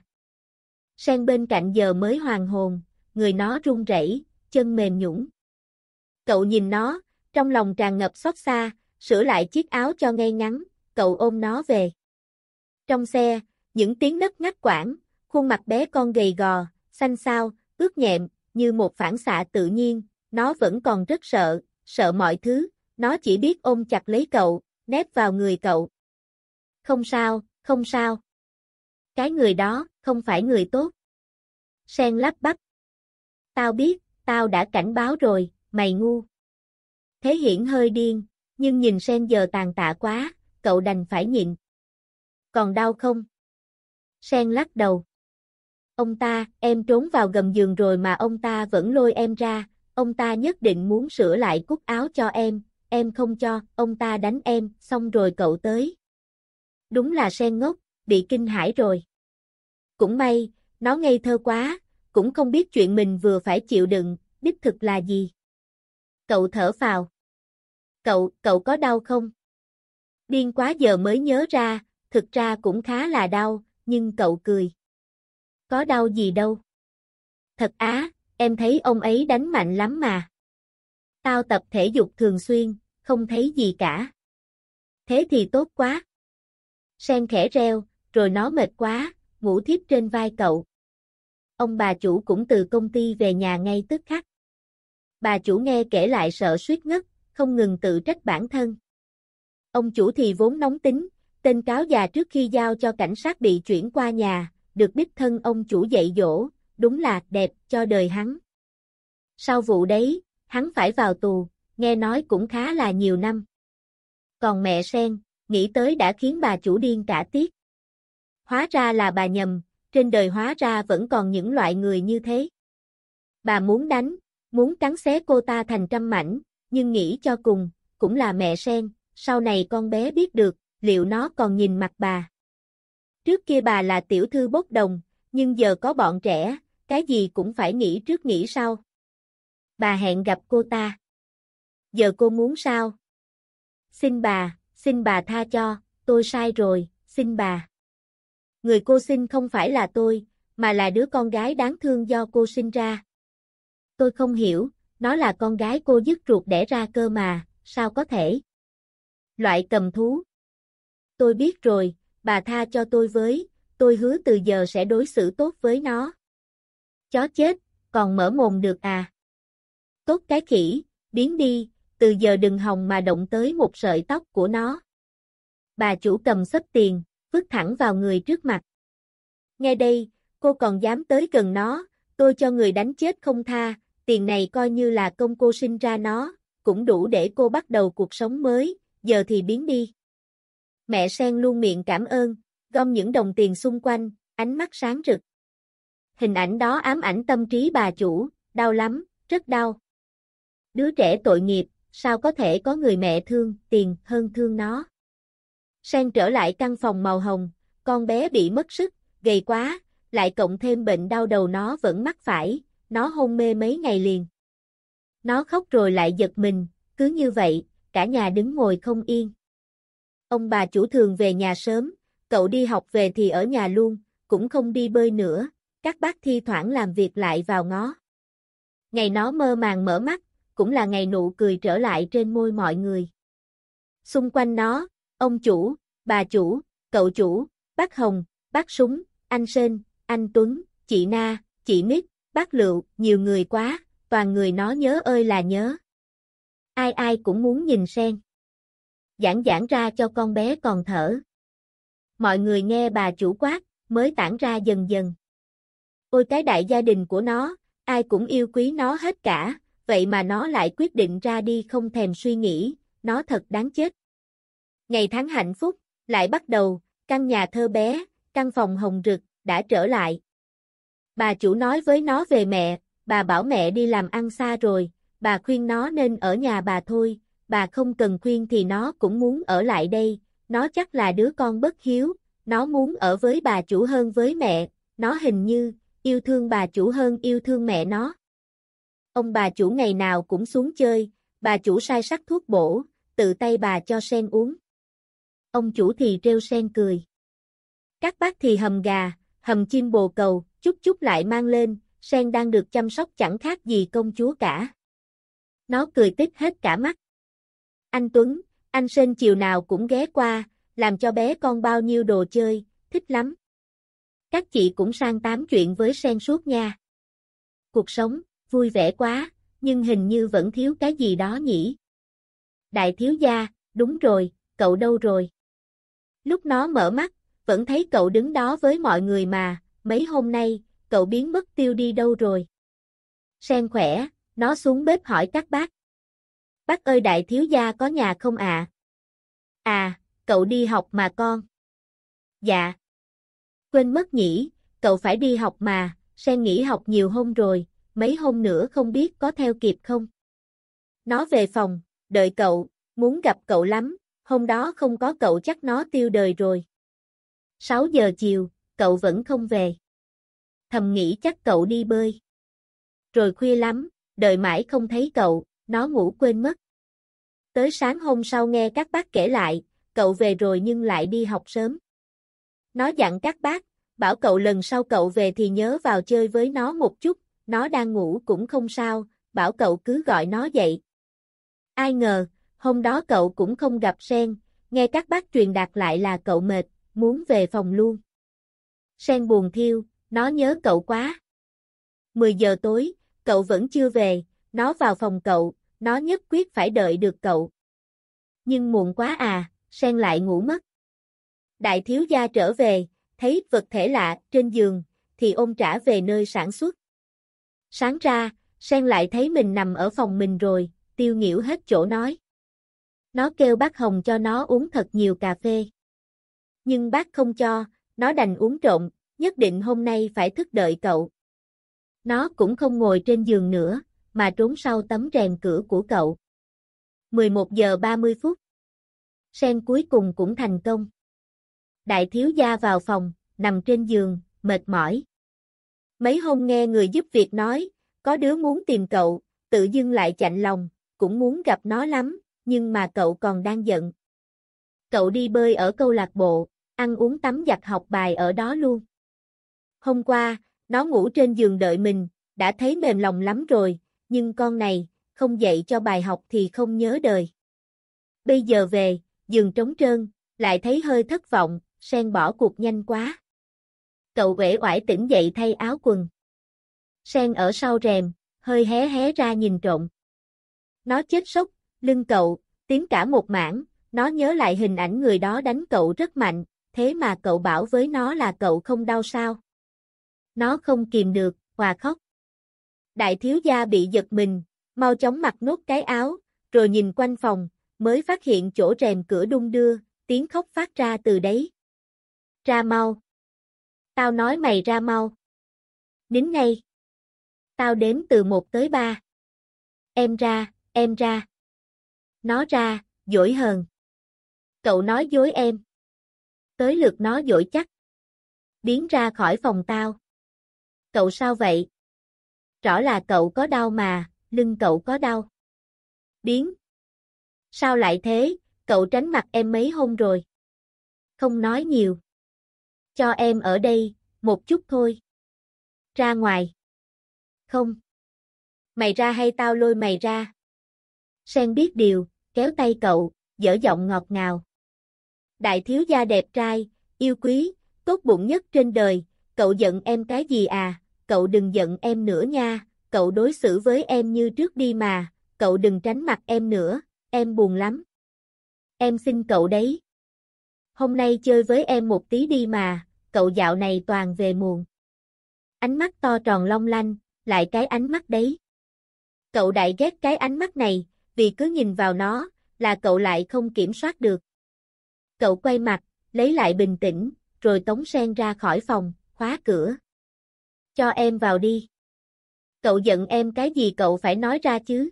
Sen bên cạnh giờ mới hoàn hồn, người nó run rẩy, chân mềm nhũn. Cậu nhìn nó, trong lòng tràn ngập xót xa, sửa lại chiếc áo cho ngay ngắn, cậu ôm nó về. Trong xe, những tiếng nấc ngắt quãng, khuôn mặt bé con gầy gò, xanh xao, ướt nhẹm, như một phản xạ tự nhiên, nó vẫn còn rất sợ, sợ mọi thứ, nó chỉ biết ôm chặt lấy cậu, nép vào người cậu. Không sao, không sao. Cái người đó, không phải người tốt. Sen lắp bắp. Tao biết, tao đã cảnh báo rồi, mày ngu. Thế Hiển hơi điên, nhưng nhìn Sen giờ tàn tạ quá, cậu đành phải nhịn. Còn đau không? Sen lắc đầu. Ông ta, em trốn vào gầm giường rồi mà ông ta vẫn lôi em ra, ông ta nhất định muốn sửa lại cúc áo cho em, em không cho, ông ta đánh em, xong rồi cậu tới. Đúng là Sen ngốc, bị kinh hãi rồi. Cũng may, nó ngây thơ quá, cũng không biết chuyện mình vừa phải chịu đựng, đích thực là gì. Cậu thở phào. Cậu, cậu có đau không? Điên quá giờ mới nhớ ra, thực ra cũng khá là đau, nhưng cậu cười. Có đau gì đâu. Thật á, em thấy ông ấy đánh mạnh lắm mà. Tao tập thể dục thường xuyên, không thấy gì cả. Thế thì tốt quá. Sen khẽ reo, rồi nó mệt quá, ngủ thiếp trên vai cậu. Ông bà chủ cũng từ công ty về nhà ngay tức khắc. Bà chủ nghe kể lại sợ suýt ngất, không ngừng tự trách bản thân. Ông chủ thì vốn nóng tính, tên cáo già trước khi giao cho cảnh sát bị chuyển qua nhà, được đích thân ông chủ dạy dỗ, đúng là đẹp cho đời hắn. Sau vụ đấy, hắn phải vào tù, nghe nói cũng khá là nhiều năm. Còn mẹ Sen, nghĩ tới đã khiến bà chủ điên cả tiết. Hóa ra là bà nhầm, trên đời hóa ra vẫn còn những loại người như thế. Bà muốn đánh, muốn cắn xé cô ta thành trăm mảnh, nhưng nghĩ cho cùng, cũng là mẹ Sen, sau này con bé biết được, liệu nó còn nhìn mặt bà. Trước kia bà là tiểu thư bốc đồng, nhưng giờ có bọn trẻ, cái gì cũng phải nghĩ trước nghĩ sau. Bà hẹn gặp cô ta. Giờ cô muốn sao? Xin bà, xin bà tha cho, tôi sai rồi, xin bà. Người cô xin không phải là tôi, mà là đứa con gái đáng thương do cô sinh ra. Tôi không hiểu, nó là con gái cô dứt ruột đẻ ra cơ mà, sao có thể? Loại cầm thú. Tôi biết rồi, bà tha cho tôi với, tôi hứa từ giờ sẽ đối xử tốt với nó. Chó chết, còn mở mồm được à? Tốt cái khỉ, biến đi, từ giờ đừng hòng mà động tới một sợi tóc của nó. Bà chủ cầm xấp tiền, vứt thẳng vào người trước mặt. Nghe đây, cô còn dám tới gần nó, tôi cho người đánh chết không tha, tiền này coi như là công cô sinh ra nó, cũng đủ để cô bắt đầu cuộc sống mới, giờ thì biến đi. Mẹ Sen luôn miệng cảm ơn, gom những đồng tiền xung quanh, ánh mắt sáng rực. Hình ảnh đó ám ảnh tâm trí bà chủ, đau lắm, rất đau. Đứa trẻ tội nghiệp, sao có thể có người mẹ thương tiền hơn thương nó. Sen trở lại căn phòng màu hồng, con bé bị mất sức, gầy quá, lại cộng thêm bệnh đau đầu nó vẫn mắc phải, nó hôn mê mấy ngày liền. Nó khóc rồi lại giật mình, cứ như vậy, cả nhà đứng ngồi không yên. Ông bà chủ thường về nhà sớm, cậu đi học về thì ở nhà luôn, cũng không đi bơi nữa, các bác thi thoảng làm việc lại vào ngó. Ngày nó mơ màng mở mắt, cũng là ngày nụ cười trở lại trên môi mọi người. Xung quanh nó, ông chủ, bà chủ, cậu chủ, bác Hồng, bác Súng, anh Sên, anh Tuấn, chị Na, chị Mít, bác Lựu, nhiều người quá, toàn người nó nhớ ơi là nhớ. Ai ai cũng muốn nhìn Sen. Giảng giảng ra cho con bé còn thở. Mọi người nghe bà chủ quát, mới tản ra dần dần. Ôi cái đại gia đình của nó, ai cũng yêu quý nó hết cả, vậy mà nó lại quyết định ra đi không thèm suy nghĩ, nó thật đáng chết. Ngày tháng hạnh phúc, lại bắt đầu, căn nhà thơ bé, căn phòng hồng rực, đã trở lại. Bà chủ nói với nó về mẹ, bà bảo mẹ đi làm ăn xa rồi, bà khuyên nó nên ở nhà bà thôi, bà không cần khuyên thì nó cũng muốn ở lại đây, nó chắc là đứa con bất hiếu, nó muốn ở với bà chủ hơn với mẹ, nó hình như yêu thương bà chủ hơn yêu thương mẹ nó. Ông bà chủ ngày nào cũng xuống chơi, bà chủ sai sắc thuốc bổ, tự tay bà cho Sen uống. Ông chủ thì trêu Sen cười. Các bác thì hầm gà, hầm chim bồ câu, chút chút lại mang lên, Sen đang được chăm sóc chẳng khác gì công chúa cả. Nó cười tít hết cả mắt. Anh Tuấn, anh Sên chiều nào cũng ghé qua, làm cho bé con bao nhiêu đồ chơi, thích lắm. Các chị cũng sang tám chuyện với Sen suốt nha. Cuộc sống, vui vẻ quá, nhưng hình như vẫn thiếu cái gì đó nhỉ. Đại thiếu gia, đúng rồi, cậu đâu rồi? Lúc nó mở mắt, vẫn thấy cậu đứng đó với mọi người mà, mấy hôm nay, cậu biến mất tiêu đi đâu rồi? Sen khỏe, nó xuống bếp hỏi các bác. Bác ơi đại thiếu gia có nhà không ạ? À? à, cậu đi học mà con. Dạ. Quên mất nhỉ, cậu phải đi học mà, Sen nghỉ học nhiều hôm rồi, mấy hôm nữa không biết có theo kịp không? Nó về phòng, đợi cậu, muốn gặp cậu lắm, hôm đó không có cậu chắc nó tiêu đời rồi. sáu giờ chiều, cậu vẫn không về. Thầm nghĩ chắc cậu đi bơi. Rồi khuya lắm, đợi mãi không thấy cậu, nó ngủ quên mất. Tới sáng hôm sau nghe các bác kể lại, cậu về rồi nhưng lại đi học sớm. Nó dặn các bác, bảo cậu lần sau cậu về thì nhớ vào chơi với nó một chút, nó đang ngủ cũng không sao, bảo cậu cứ gọi nó dậy. Ai ngờ, hôm đó cậu cũng không gặp Sen, nghe các bác truyền đạt lại là cậu mệt, muốn về phòng luôn. Sen buồn thiêu, nó nhớ cậu quá. mười giờ tối, cậu vẫn chưa về, nó vào phòng cậu, nó nhất quyết phải đợi được cậu. Nhưng muộn quá à, Sen lại ngủ mất. Đại thiếu gia trở về, thấy vật thể lạ trên giường, thì ôm trả về nơi sản xuất. Sáng ra, Sen lại thấy mình nằm ở phòng mình rồi, tiêu nghỉu hết chỗ nói. Nó kêu bác Hồng cho nó uống thật nhiều cà phê. Nhưng bác không cho, nó đành uống trộn, nhất định hôm nay phải thức đợi cậu. Nó cũng không ngồi trên giường nữa, mà trốn sau tấm rèm cửa của cậu. mười một giờ ba mươi phút. Sen cuối cùng cũng thành công. Đại thiếu gia vào phòng, nằm trên giường, mệt mỏi. Mấy hôm nghe người giúp việc nói, có đứa muốn tìm cậu, tự dưng lại chạnh lòng, cũng muốn gặp nó lắm, nhưng mà cậu còn đang giận. Cậu đi bơi ở câu lạc bộ, ăn uống tắm giặt học bài ở đó luôn. Hôm qua, nó ngủ trên giường đợi mình, đã thấy mềm lòng lắm rồi, nhưng con này, không dạy cho bài học thì không nhớ đời. Bây giờ về, giường trống trơn, lại thấy hơi thất vọng, Sen bỏ cuộc nhanh quá. Cậu uể oải tỉnh dậy thay áo quần. Sen ở sau rèm, hơi hé hé ra nhìn trộm. Nó chết sốc, lưng cậu, tím cả một mảng, nó nhớ lại hình ảnh người đó đánh cậu rất mạnh, thế mà cậu bảo với nó là cậu không đau sao. Nó không kìm được, hòa khóc. Đại thiếu gia bị giật mình, mau chóng mặc nốt cái áo, rồi nhìn quanh phòng, mới phát hiện chỗ rèm cửa đung đưa, tiếng khóc phát ra từ đấy. Ra mau. Tao nói mày ra mau. Nín ngay. Tao đếm từ một tới ba. Em ra, em ra. Nó ra, dỗi hờn. Cậu nói dối em. Tới lượt nó dỗi chắc. Biến ra khỏi phòng tao. Cậu sao vậy? Rõ là cậu có đau mà, lưng cậu có đau. Biến. Sao lại thế, cậu tránh mặt em mấy hôm rồi. Không nói nhiều. Cho em ở đây, một chút thôi. Ra ngoài. Không. Mày ra hay tao lôi mày ra? Sen biết điều, kéo tay cậu, dở giọng ngọt ngào. Đại thiếu gia đẹp trai, yêu quý, tốt bụng nhất trên đời, cậu giận em cái gì à, cậu đừng giận em nữa nha, cậu đối xử với em như trước đi mà, cậu đừng tránh mặt em nữa, em buồn lắm. Em xin cậu đấy. Hôm nay chơi với em một tí đi mà, cậu dạo này toàn về muộn. Ánh mắt to tròn long lanh, lại cái ánh mắt đấy. Cậu đại ghét cái ánh mắt này, vì cứ nhìn vào nó, là cậu lại không kiểm soát được. Cậu quay mặt, lấy lại bình tĩnh, rồi tống Sen ra khỏi phòng, khóa cửa. Cho em vào đi. Cậu giận em cái gì cậu phải nói ra chứ.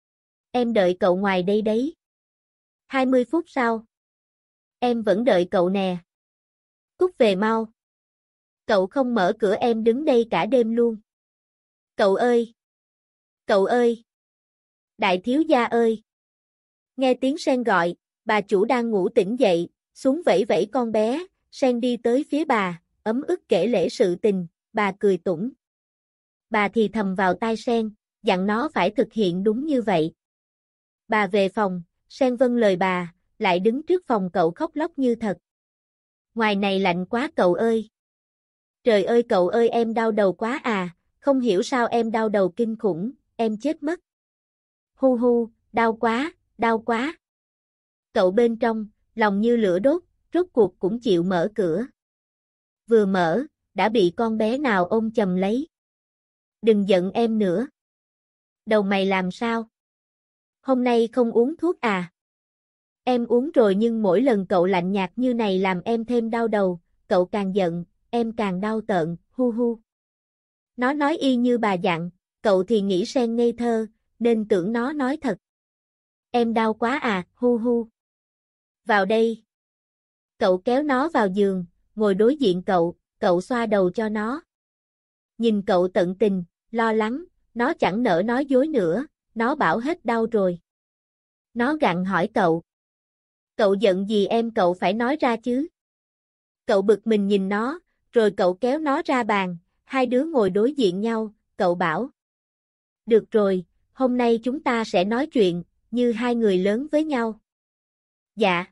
Em đợi cậu ngoài đây đấy. hai mươi phút sau. Em vẫn đợi cậu nè. Cút về mau. Cậu không mở cửa em đứng đây cả đêm luôn. Cậu ơi! Cậu ơi! Đại thiếu gia ơi! Nghe tiếng Sen gọi, bà chủ đang ngủ tỉnh dậy, xuống vẫy vẫy con bé, Sen đi tới phía bà, ấm ức kể lể sự tình, bà cười tủm. Bà thì thầm vào tai Sen, dặn nó phải thực hiện đúng như vậy. Bà về phòng, Sen vâng lời bà, lại đứng trước phòng cậu khóc lóc như thật. Ngoài này lạnh quá cậu ơi! Trời ơi cậu ơi em đau đầu quá à, không hiểu sao em đau đầu kinh khủng, em chết mất. Hu hu, đau quá, đau quá. Cậu bên trong, lòng như lửa đốt, rốt cuộc cũng chịu mở cửa. Vừa mở, đã bị con bé nào ôm chầm lấy. Đừng giận em nữa. Đầu mày làm sao? Hôm nay không uống thuốc à? Em uống rồi nhưng mỗi lần cậu lạnh nhạt như này làm em thêm đau đầu, cậu càng giận, em càng đau tợn, hu hu. Nó nói y như bà dặn, cậu thì nghĩ Sen ngây thơ, nên tưởng nó nói thật. Em đau quá à, hu hu. Vào đây. Cậu kéo nó vào giường, ngồi đối diện cậu, cậu xoa đầu cho nó. Nhìn cậu tận tình, lo lắng, nó chẳng nỡ nói dối nữa, nó bảo hết đau rồi. Nó gặng hỏi cậu. Cậu giận gì em cậu phải nói ra chứ. Cậu bực mình nhìn nó, rồi cậu kéo nó ra bàn, hai đứa ngồi đối diện nhau, cậu bảo. Được rồi, hôm nay chúng ta sẽ nói chuyện, như hai người lớn với nhau. Dạ.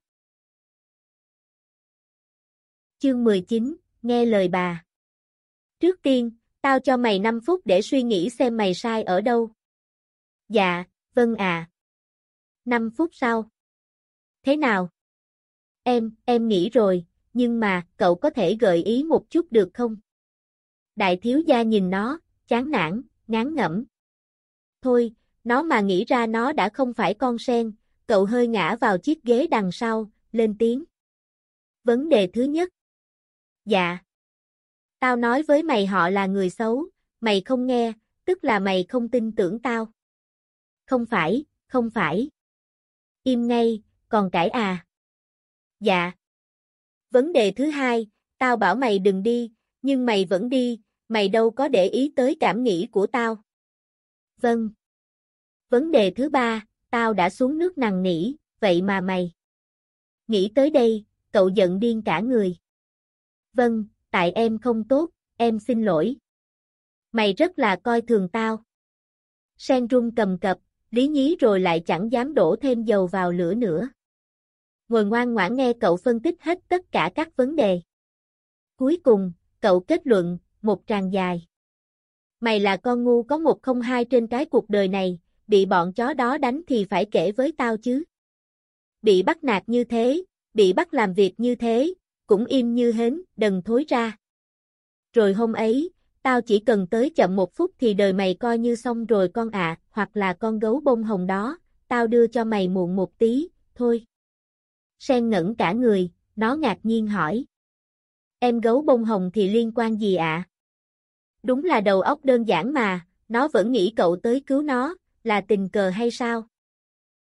Chương mười chín, nghe lời bà. Trước tiên, tao cho mày năm phút để suy nghĩ xem mày sai ở đâu. Dạ, vâng ạ. À. năm phút sau. Thế nào? Em, em nghĩ rồi, nhưng mà, cậu có thể gợi ý một chút được không? Đại thiếu gia nhìn nó, chán nản, ngán ngẩm. Thôi, nó mà nghĩ ra nó đã không phải con Sen, cậu hơi ngã vào chiếc ghế đằng sau, lên tiếng. Vấn đề thứ nhất. Dạ. Tao nói với mày họ là người xấu, mày không nghe, tức là mày không tin tưởng tao. Không phải, không phải. Im ngay, còn cãi à? Dạ. Vấn đề thứ hai, tao bảo mày đừng đi, nhưng mày vẫn đi, mày đâu có để ý tới cảm nghĩ của tao. Vâng. Vấn đề thứ ba, tao đã xuống nước nằng nỉ, vậy mà mày. Nghĩ tới đây, cậu giận điên cả người. Vâng, tại em không tốt, em xin lỗi. Mày rất là coi thường tao. Sen run cầm cập, lý nhí rồi lại chẳng dám đổ thêm dầu vào lửa nữa. Ngồi ngoan ngoãn nghe cậu phân tích hết tất cả các vấn đề. Cuối cùng, cậu kết luận, một tràng dài. Mày là con ngu có một không hai trên cái cuộc đời này, bị bọn chó đó đánh thì phải kể với tao chứ. Bị bắt nạt như thế, bị bắt làm việc như thế, cũng im như hến, đần thối ra. Rồi hôm ấy, tao chỉ cần tới chậm một phút thì đời mày coi như xong rồi con ạ, hoặc là con gấu bông hồng đó, tao đưa cho mày muộn một tí, thôi. Sen ngẩn cả người, nó ngạc nhiên hỏi. Em gấu bông hồng thì liên quan gì ạ? À? Đúng là đầu óc đơn giản mà, nó vẫn nghĩ cậu tới cứu nó, là tình cờ hay sao?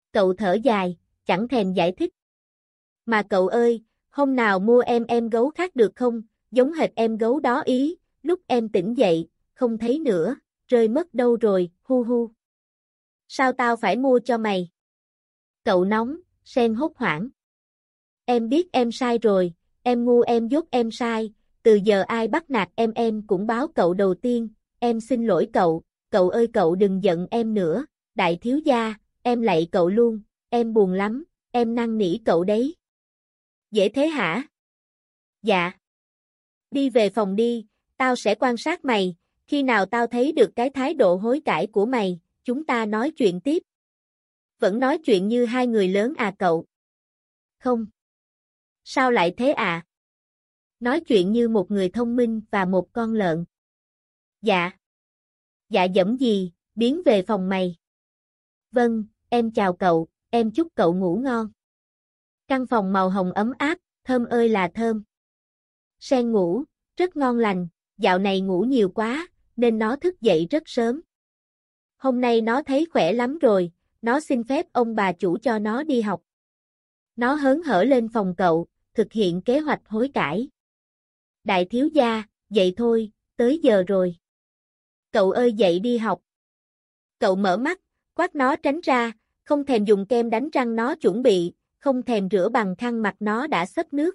Cậu thở dài, chẳng thèm giải thích. Mà cậu ơi, hôm nào mua em em gấu khác được không, giống hệt em gấu đó ý, lúc em tỉnh dậy, không thấy nữa, rơi mất đâu rồi, hu hu. Sao tao phải mua cho mày? Cậu nóng, Sen hốt hoảng. Em biết em sai rồi, em ngu em dốt em sai, từ giờ ai bắt nạt em em cũng báo cậu đầu tiên, em xin lỗi cậu, cậu ơi cậu đừng giận em nữa, đại thiếu gia, em lạy cậu luôn, em buồn lắm, em năn nỉ cậu đấy. Dễ thế hả? Dạ. Đi về phòng đi, tao sẽ quan sát mày, khi nào tao thấy được cái thái độ hối cải của mày, chúng ta nói chuyện tiếp. Vẫn nói chuyện như hai người lớn à cậu? Không. Sao lại thế à? Nói chuyện như một người thông minh và một con lợn. Dạ. Dạ dẫm gì, biến về phòng mày. Vâng, em chào cậu, em chúc cậu ngủ ngon. Căn phòng màu hồng ấm áp, thơm ơi là thơm. Sen ngủ, rất ngon lành, dạo này ngủ nhiều quá, nên nó thức dậy rất sớm. Hôm nay nó thấy khỏe lắm rồi, nó xin phép ông bà chủ cho nó đi học. Nó hớn hở lên phòng cậu, thực hiện kế hoạch hối cải. Đại thiếu gia, dậy thôi, tới giờ rồi. Cậu ơi dậy đi học. Cậu mở mắt, quát nó tránh ra, không thèm dùng kem đánh răng nó chuẩn bị, không thèm rửa bằng khăn mặt nó đã xấp nước.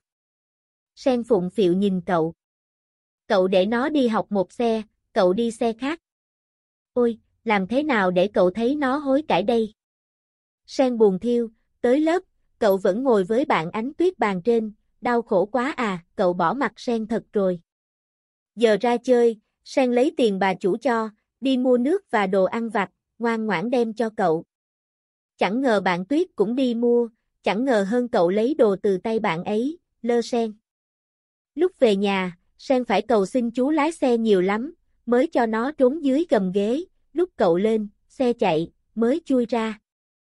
Sen phụng phịu nhìn cậu. Cậu để nó đi học một xe, cậu đi xe khác. Ôi, làm thế nào để cậu thấy nó hối cải đây? Sen buồn thiêu, tới lớp, cậu vẫn ngồi với bạn Ánh Tuyết bàn trên, đau khổ quá à, cậu bỏ mặt Sen thật rồi. Giờ ra chơi, Sen lấy tiền bà chủ cho, đi mua nước và đồ ăn vặt, ngoan ngoãn đem cho cậu. Chẳng ngờ bạn Tuyết cũng đi mua, chẳng ngờ hơn cậu lấy đồ từ tay bạn ấy, lơ Sen. Lúc về nhà, Sen phải cầu xin chú lái xe nhiều lắm, mới cho nó trốn dưới gầm ghế, lúc cậu lên, xe chạy, mới chui ra.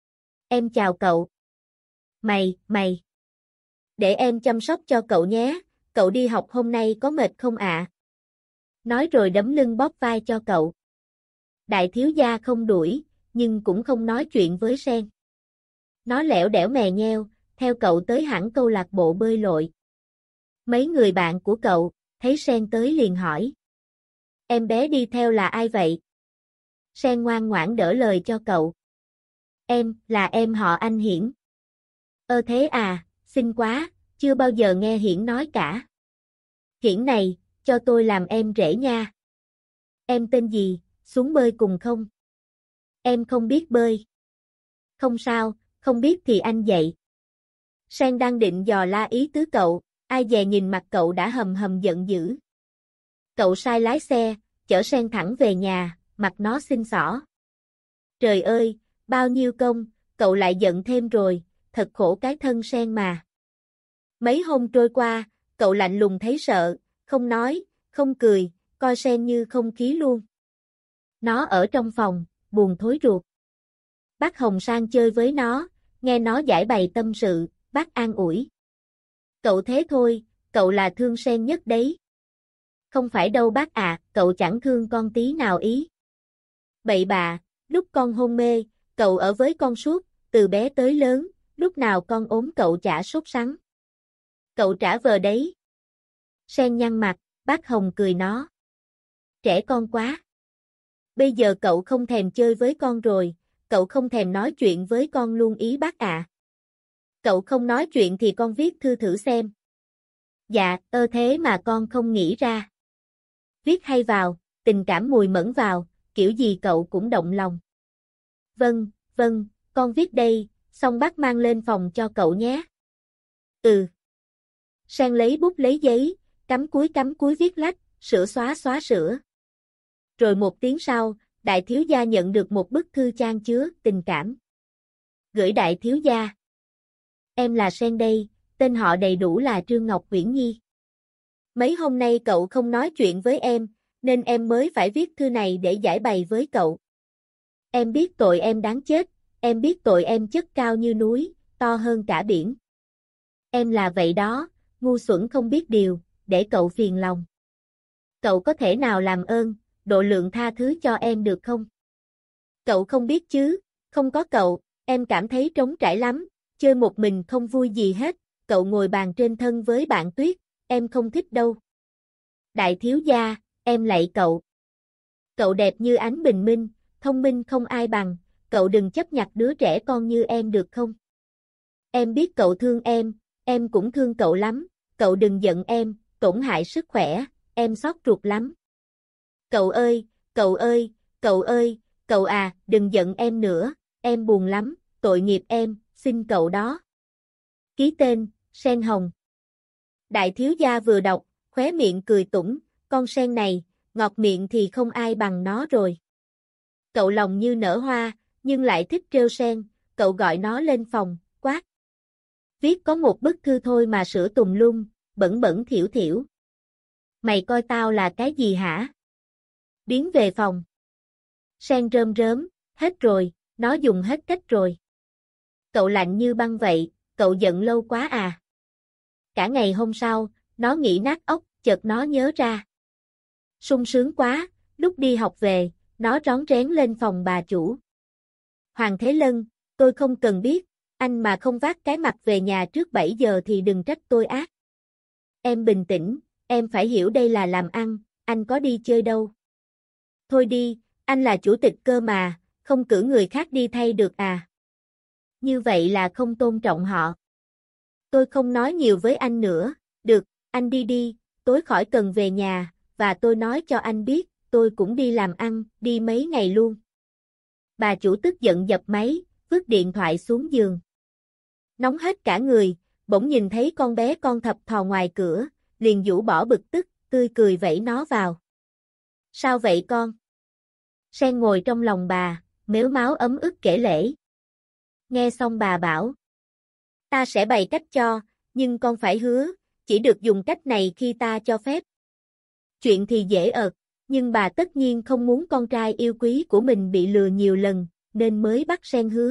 Em chào cậu. Mày, mày. Để em chăm sóc cho cậu nhé, cậu đi học hôm nay có mệt không ạ? Nói rồi đấm lưng bóp vai cho cậu. Đại thiếu gia không đuổi, nhưng cũng không nói chuyện với Sen. Nó lẻo đẻo mè nheo, theo cậu tới hẳn câu lạc bộ bơi lội. Mấy người bạn của cậu, thấy Sen tới liền hỏi. Em bé đi theo là ai vậy? Sen ngoan ngoãn đỡ lời cho cậu. Em, là em họ Anh Hiển. Ơ thế à, xinh quá, chưa bao giờ nghe Hiển nói cả. Hiển này, cho tôi làm em rể nha. Em tên gì, xuống bơi cùng không? Em không biết bơi. Không sao, không biết thì anh dạy. Sen đang định dò la ý tứ cậu, ai dè nhìn mặt cậu đã hầm hầm giận dữ. Cậu sai lái xe, chở Sen thẳng về nhà, mặt nó xinh xỏ. Trời ơi, bao nhiêu công, cậu lại giận thêm rồi, thật khổ cái thân Sen mà. Mấy hôm trôi qua, cậu lạnh lùng thấy sợ, không nói, không cười, coi Sen như không khí luôn. Nó ở trong phòng, buồn thối ruột. Bác Hồng sang chơi với nó, nghe nó giải bày tâm sự, bác an ủi. Cậu thế thôi, cậu là thương Sen nhất đấy. Không phải đâu bác ạ, cậu chẳng thương con tí nào ý. Bậy bạ, lúc con hôn mê, cậu ở với con suốt, từ bé tới lớn, lúc nào con ốm cậu chả sốt sắng. Cậu trả vờ đấy. Sen nhăn mặt, bác Hồng cười nó. Trẻ con quá. Bây giờ cậu không thèm chơi với con rồi, cậu không thèm nói chuyện với con luôn ý bác ạ. Cậu không nói chuyện thì con viết thư thử xem. Dạ, ơ thế mà con không nghĩ ra. Viết hay vào, tình cảm mùi mẫn vào, kiểu gì cậu cũng động lòng. Vâng, vâng, con viết đây, xong bác mang lên phòng cho cậu nhé. Ừ. Sen lấy bút lấy giấy, cắm cúi cắm cúi viết lách, sửa xóa xóa sửa. Rồi một tiếng sau, đại thiếu gia nhận được một bức thư chan chứa tình cảm. Gửi đại thiếu gia. Em là Sen đây, tên họ đầy đủ là Trương Ngọc Uyển Nhi. Mấy hôm nay cậu không nói chuyện với em, nên em mới phải viết thư này để giải bày với cậu. Em biết tội em đáng chết, em biết tội em chất cao như núi, to hơn cả biển. Em là vậy đó, ngu xuẩn không biết điều, để cậu phiền lòng. Cậu có thể nào làm ơn, độ lượng tha thứ cho em được không? Cậu không biết chứ, không có cậu, em cảm thấy trống trải lắm, chơi một mình không vui gì hết, cậu ngồi bàn trên thân với bạn Tuyết, em không thích đâu. Đại thiếu gia, em lạy cậu. Cậu đẹp như ánh bình minh, thông minh không ai bằng, cậu đừng chấp nhặt đứa trẻ con như em được không? Em biết cậu thương em, em cũng thương cậu lắm, cậu đừng giận em, tổn hại sức khỏe, em xót ruột lắm. Cậu ơi, cậu ơi, cậu ơi, cậu à, đừng giận em nữa, em buồn lắm, tội nghiệp em, xin cậu đó. Ký tên, Sen Hồng. Đại thiếu gia vừa đọc, khóe miệng cười tủm, con sen này, ngọt miệng thì không ai bằng nó rồi. Cậu lòng như nở hoa, nhưng lại thích trêu sen, cậu gọi nó lên phòng, quát. Viết có một bức thư thôi mà sửa tùm lum, bẩn bẩn thỉu thỉu. Mày coi tao là cái gì hả? Biến về phòng. Sen rơm rớm, hết rồi, nó dùng hết cách rồi. Cậu lạnh như băng vậy, cậu giận lâu quá à. Cả ngày hôm sau, nó nghĩ nát óc, chợt nó nhớ ra. Sung sướng quá, lúc đi học về, nó rón rén lên phòng bà chủ. Hoàng Thế Lân, tôi không cần biết, anh mà không vác cái mặt về nhà trước bảy giờ thì đừng trách tôi ác. Em bình tĩnh, em phải hiểu đây là làm ăn, anh có đi chơi đâu. Thôi đi, anh là chủ tịch cơ mà, không cử người khác đi thay được à. Như vậy là không tôn trọng họ. Tôi không nói nhiều với anh nữa, được, anh đi đi, tối khỏi cần về nhà, và tôi nói cho anh biết, tôi cũng đi làm ăn, đi mấy ngày luôn. Bà chủ tức giận dập máy, vứt điện thoại xuống giường. Nóng hết cả người, bỗng nhìn thấy con bé con thập thò ngoài cửa, liền rũ bỏ bực tức, tươi cười vẫy nó vào. Sao vậy con? Sen ngồi trong lòng bà, mếu máo ấm ức kể lể. Nghe xong bà bảo. Ta sẽ bày cách cho, nhưng con phải hứa, chỉ được dùng cách này khi ta cho phép. Chuyện thì dễ ợt, nhưng bà tất nhiên không muốn con trai yêu quý của mình bị lừa nhiều lần, nên mới bắt Sen hứa.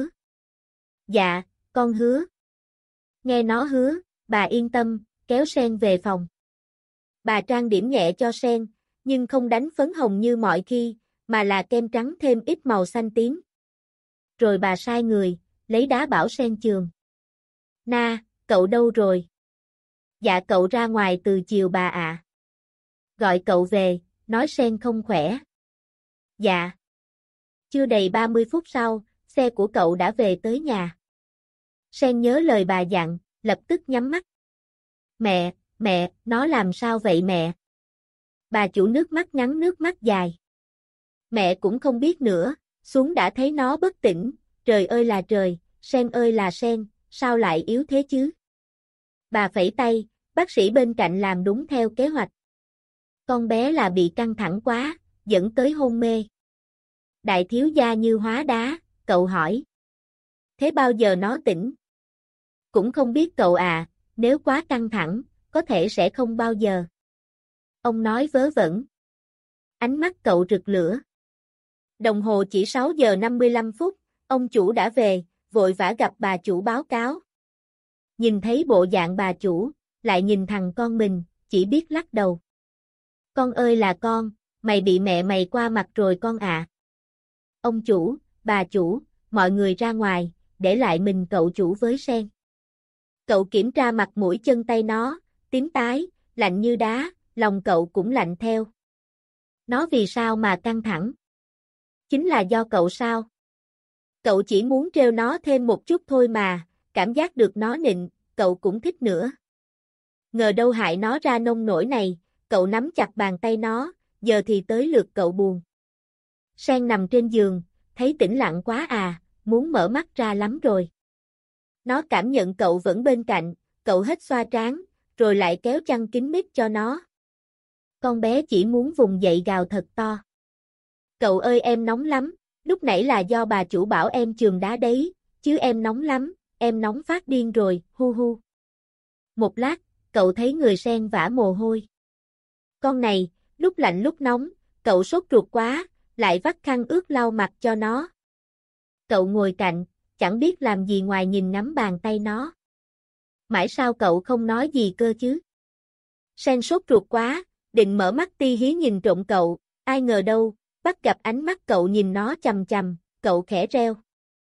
Dạ, con hứa. Nghe nó hứa, bà yên tâm, kéo Sen về phòng. Bà trang điểm nhẹ cho Sen, nhưng không đánh phấn hồng như mọi khi, mà là kem trắng thêm ít màu xanh tím. Rồi bà sai người, lấy đá bảo Sen chườm. Na, cậu đâu rồi? Dạ cậu ra ngoài từ chiều bà ạ. Gọi cậu về, nói Sen không khỏe. Dạ. Chưa đầy ba mươi phút sau, xe của cậu đã về tới nhà. Sen nhớ lời bà dặn, lập tức nhắm mắt. Mẹ, mẹ, nó làm sao vậy mẹ? Bà chủ nước mắt ngắn nước mắt dài. Mẹ cũng không biết nữa, xuống đã thấy nó bất tỉnh, trời ơi là trời, Sen ơi là Sen, sao lại yếu thế chứ? Bà phẩy tay, bác sĩ bên cạnh làm đúng theo kế hoạch. Con bé là bị căng thẳng quá, dẫn tới hôn mê. Đại thiếu gia như hóa đá, cậu hỏi. Thế bao giờ nó tỉnh? Cũng không biết cậu à, nếu quá căng thẳng, có thể sẽ không bao giờ. Ông nói vớ vẩn. Ánh mắt cậu rực lửa. Đồng hồ chỉ sáu giờ năm mươi lăm phút, ông chủ đã về, vội vã gặp bà chủ báo cáo. Nhìn thấy bộ dạng bà chủ, lại nhìn thằng con mình, chỉ biết lắc đầu. Con ơi là con, mày bị mẹ mày qua mặt rồi con ạ. À. Ông chủ, bà chủ, mọi người ra ngoài, để lại mình cậu chủ với Sen. Cậu kiểm tra mặt mũi chân tay nó, tím tái, lạnh như đá, lòng cậu cũng lạnh theo. Nó vì sao mà căng thẳng? Chính là do cậu sao? Cậu chỉ muốn trêu nó thêm một chút thôi mà, cảm giác được nó nịnh, cậu cũng thích nữa. Ngờ đâu hại nó ra nông nổi này, cậu nắm chặt bàn tay nó, giờ thì tới lượt cậu buồn. Sen nằm trên giường, thấy tĩnh lặng quá à, muốn mở mắt ra lắm rồi. Nó cảm nhận cậu vẫn bên cạnh, cậu hết xoa trán, rồi lại kéo chăn kín mít cho nó. Con bé chỉ muốn vùng dậy gào thật to. Cậu ơi em nóng lắm, lúc nãy là do bà chủ bảo em chườm đá đấy, chứ em nóng lắm, em nóng phát điên rồi, hu hu. Một lát, cậu thấy người Sen vã mồ hôi. Con này, lúc lạnh lúc nóng, cậu sốt ruột quá, lại vắt khăn ướt lau mặt cho nó. Cậu ngồi cạnh, chẳng biết làm gì ngoài nhìn ngắm bàn tay nó. Mãi sao cậu không nói gì cơ chứ? Sen sốt ruột quá, định mở mắt ti hí nhìn trộm cậu, ai ngờ đâu, bắt gặp ánh mắt cậu nhìn nó chằm chằm, cậu khẽ reo.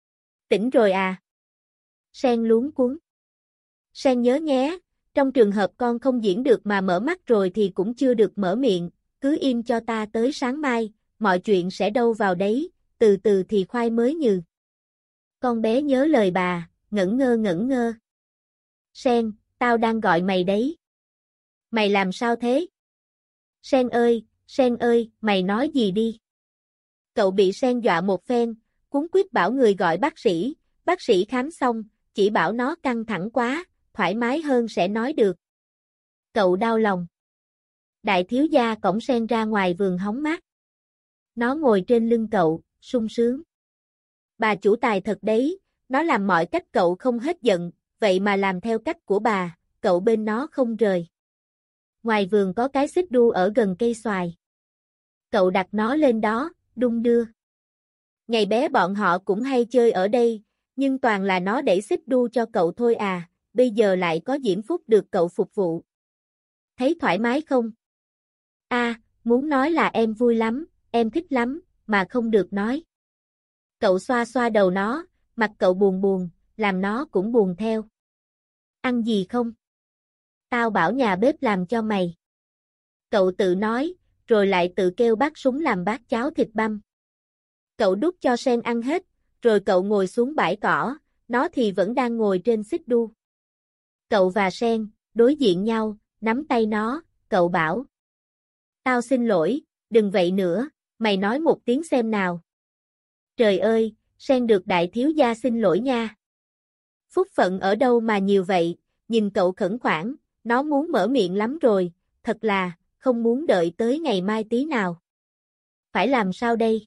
Tỉnh rồi à? Sen luống cuống. Sen nhớ nhé, trong trường hợp con không diễn được mà mở mắt rồi thì cũng chưa được mở miệng, cứ im cho ta tới sáng mai, mọi chuyện sẽ đâu vào đấy, từ từ thì khoai mới nhừ. Con bé nhớ lời bà, ngẩn ngơ ngẩn ngơ. Sen, tao đang gọi mày đấy. Mày làm sao thế? Sen ơi, Sen ơi, mày nói gì đi? Cậu bị Sen dọa một phen, cuống quýt bảo người gọi bác sĩ, bác sĩ khám xong, chỉ bảo nó căng thẳng quá, thoải mái hơn sẽ nói được. Cậu đau lòng. Đại thiếu gia cõng Sen ra ngoài vườn hóng mát. Nó ngồi trên lưng cậu, sung sướng. Bà chủ tài thật đấy, nó làm mọi cách cậu không hết giận, vậy mà làm theo cách của bà, cậu bên nó không rời. Ngoài vườn có cái xích đu ở gần cây xoài. Cậu đặt nó lên đó, đung đưa. Ngày bé bọn họ cũng hay chơi ở đây, nhưng toàn là nó đẩy xích đu cho cậu thôi à, bây giờ lại có Diễm Phúc được cậu phục vụ. Thấy thoải mái không? A, à, muốn nói là em vui lắm, em thích lắm, mà không được nói. Cậu xoa xoa đầu nó, mặt cậu buồn buồn, làm nó cũng buồn theo. Ăn gì không? Tao bảo nhà bếp làm cho mày. Cậu tự nói, rồi lại tự kêu bác Súng làm bát cháo thịt băm. Cậu đút cho Sen ăn hết, rồi cậu ngồi xuống bãi cỏ, nó thì vẫn đang ngồi trên xích đu. Cậu và Sen, đối diện nhau, nắm tay nó, cậu bảo. Tao xin lỗi, đừng vậy nữa, mày nói một tiếng xem nào. Trời ơi, Sen được đại thiếu gia xin lỗi nha. Phúc phận ở đâu mà nhiều vậy, nhìn cậu khẩn khoản, nó muốn mở miệng lắm rồi, thật là, không muốn đợi tới ngày mai tí nào. Phải làm sao đây?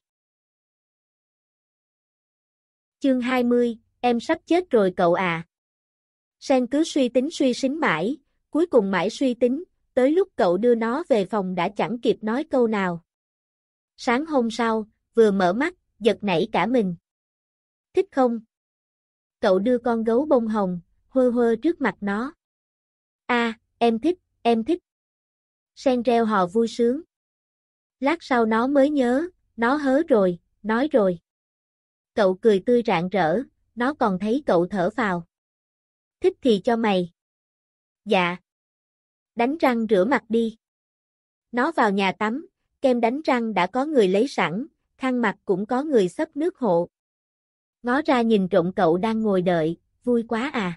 Chương hai mươi, em sắp chết rồi cậu à. Sen cứ suy tính suy sính mãi, cuối cùng mãi suy tính, tới lúc cậu đưa nó về phòng đã chẳng kịp nói câu nào. Sáng hôm sau, vừa mở mắt, giật nảy cả mình. Thích không? Cậu đưa con gấu bông hồng, hơ hơ trước mặt nó. A, à, em thích, em thích. Sen reo hò vui sướng. Lát sau nó mới nhớ, nó hớ rồi, nói rồi. Cậu cười tươi rạng rỡ, nó còn thấy cậu thở phào. Thích thì cho mày. Dạ. Đánh răng rửa mặt đi. Nó vào nhà tắm, kem đánh răng đã có người lấy sẵn, khăn mặt cũng có người xấp nước hộ. Ngó ra nhìn trộm cậu đang ngồi đợi, vui quá à.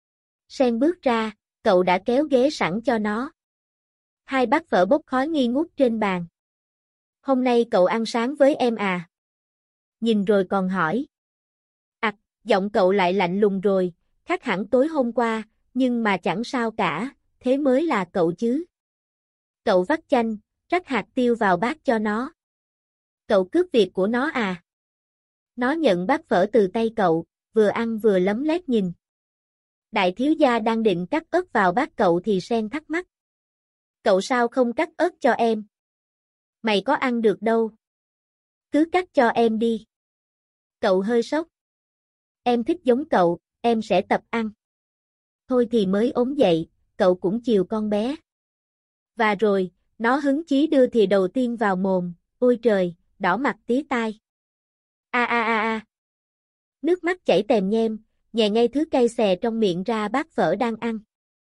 Sen bước ra, cậu đã kéo ghế sẵn cho nó. Hai bát phở bốc khói nghi ngút trên bàn. Hôm nay cậu ăn sáng với em à? Nhìn rồi còn hỏi. Ặc, à, giọng cậu lại lạnh lùng rồi, khác hẳn tối hôm qua, nhưng mà chẳng sao cả, thế mới là cậu chứ. Cậu vắt chanh, rắc hạt tiêu vào bát cho nó. Cậu cướp việc của nó à? Nó nhận bát phở từ tay cậu, vừa ăn vừa lấm lét nhìn. Đại thiếu gia đang định cắt ớt vào bát cậu thì Sen thắc mắc. Cậu sao không cắt ớt cho em? Mày có ăn được đâu. Cứ cắt cho em đi. Cậu hơi sốc. Em thích giống cậu, em sẽ tập ăn. Thôi thì mới ốm dậy, cậu cũng chiều con bé. Và rồi, nó hứng chí đưa thìa đầu tiên vào mồm, ôi trời, đỏ mặt tía tai. A a a a. Nước mắt chảy tèm nhem, nhè ngay thứ cay xè trong miệng ra bát phở đang ăn.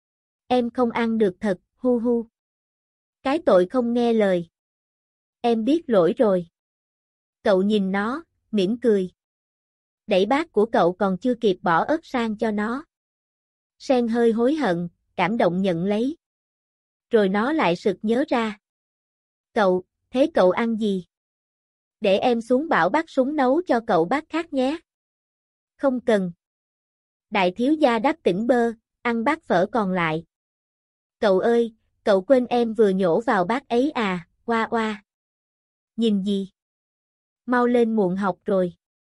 Em không ăn được thật, hu hu. Cái tội không nghe lời. Em biết lỗi rồi. Cậu nhìn nó, mỉm cười. Đẩy bát của cậu còn chưa kịp bỏ ớt sang cho nó. Sen hơi hối hận, cảm động nhận lấy. Rồi nó lại sực nhớ ra. Cậu, thế cậu ăn gì? Để em xuống bảo bác Súng nấu cho cậu bát khác nhé. Không cần. Đại thiếu gia đáp tỉnh bơ, ăn bát phở còn lại. Cậu ơi, cậu quên em vừa nhổ vào bát ấy à, oa oa. Nhìn gì? Mau lên muộn học rồi.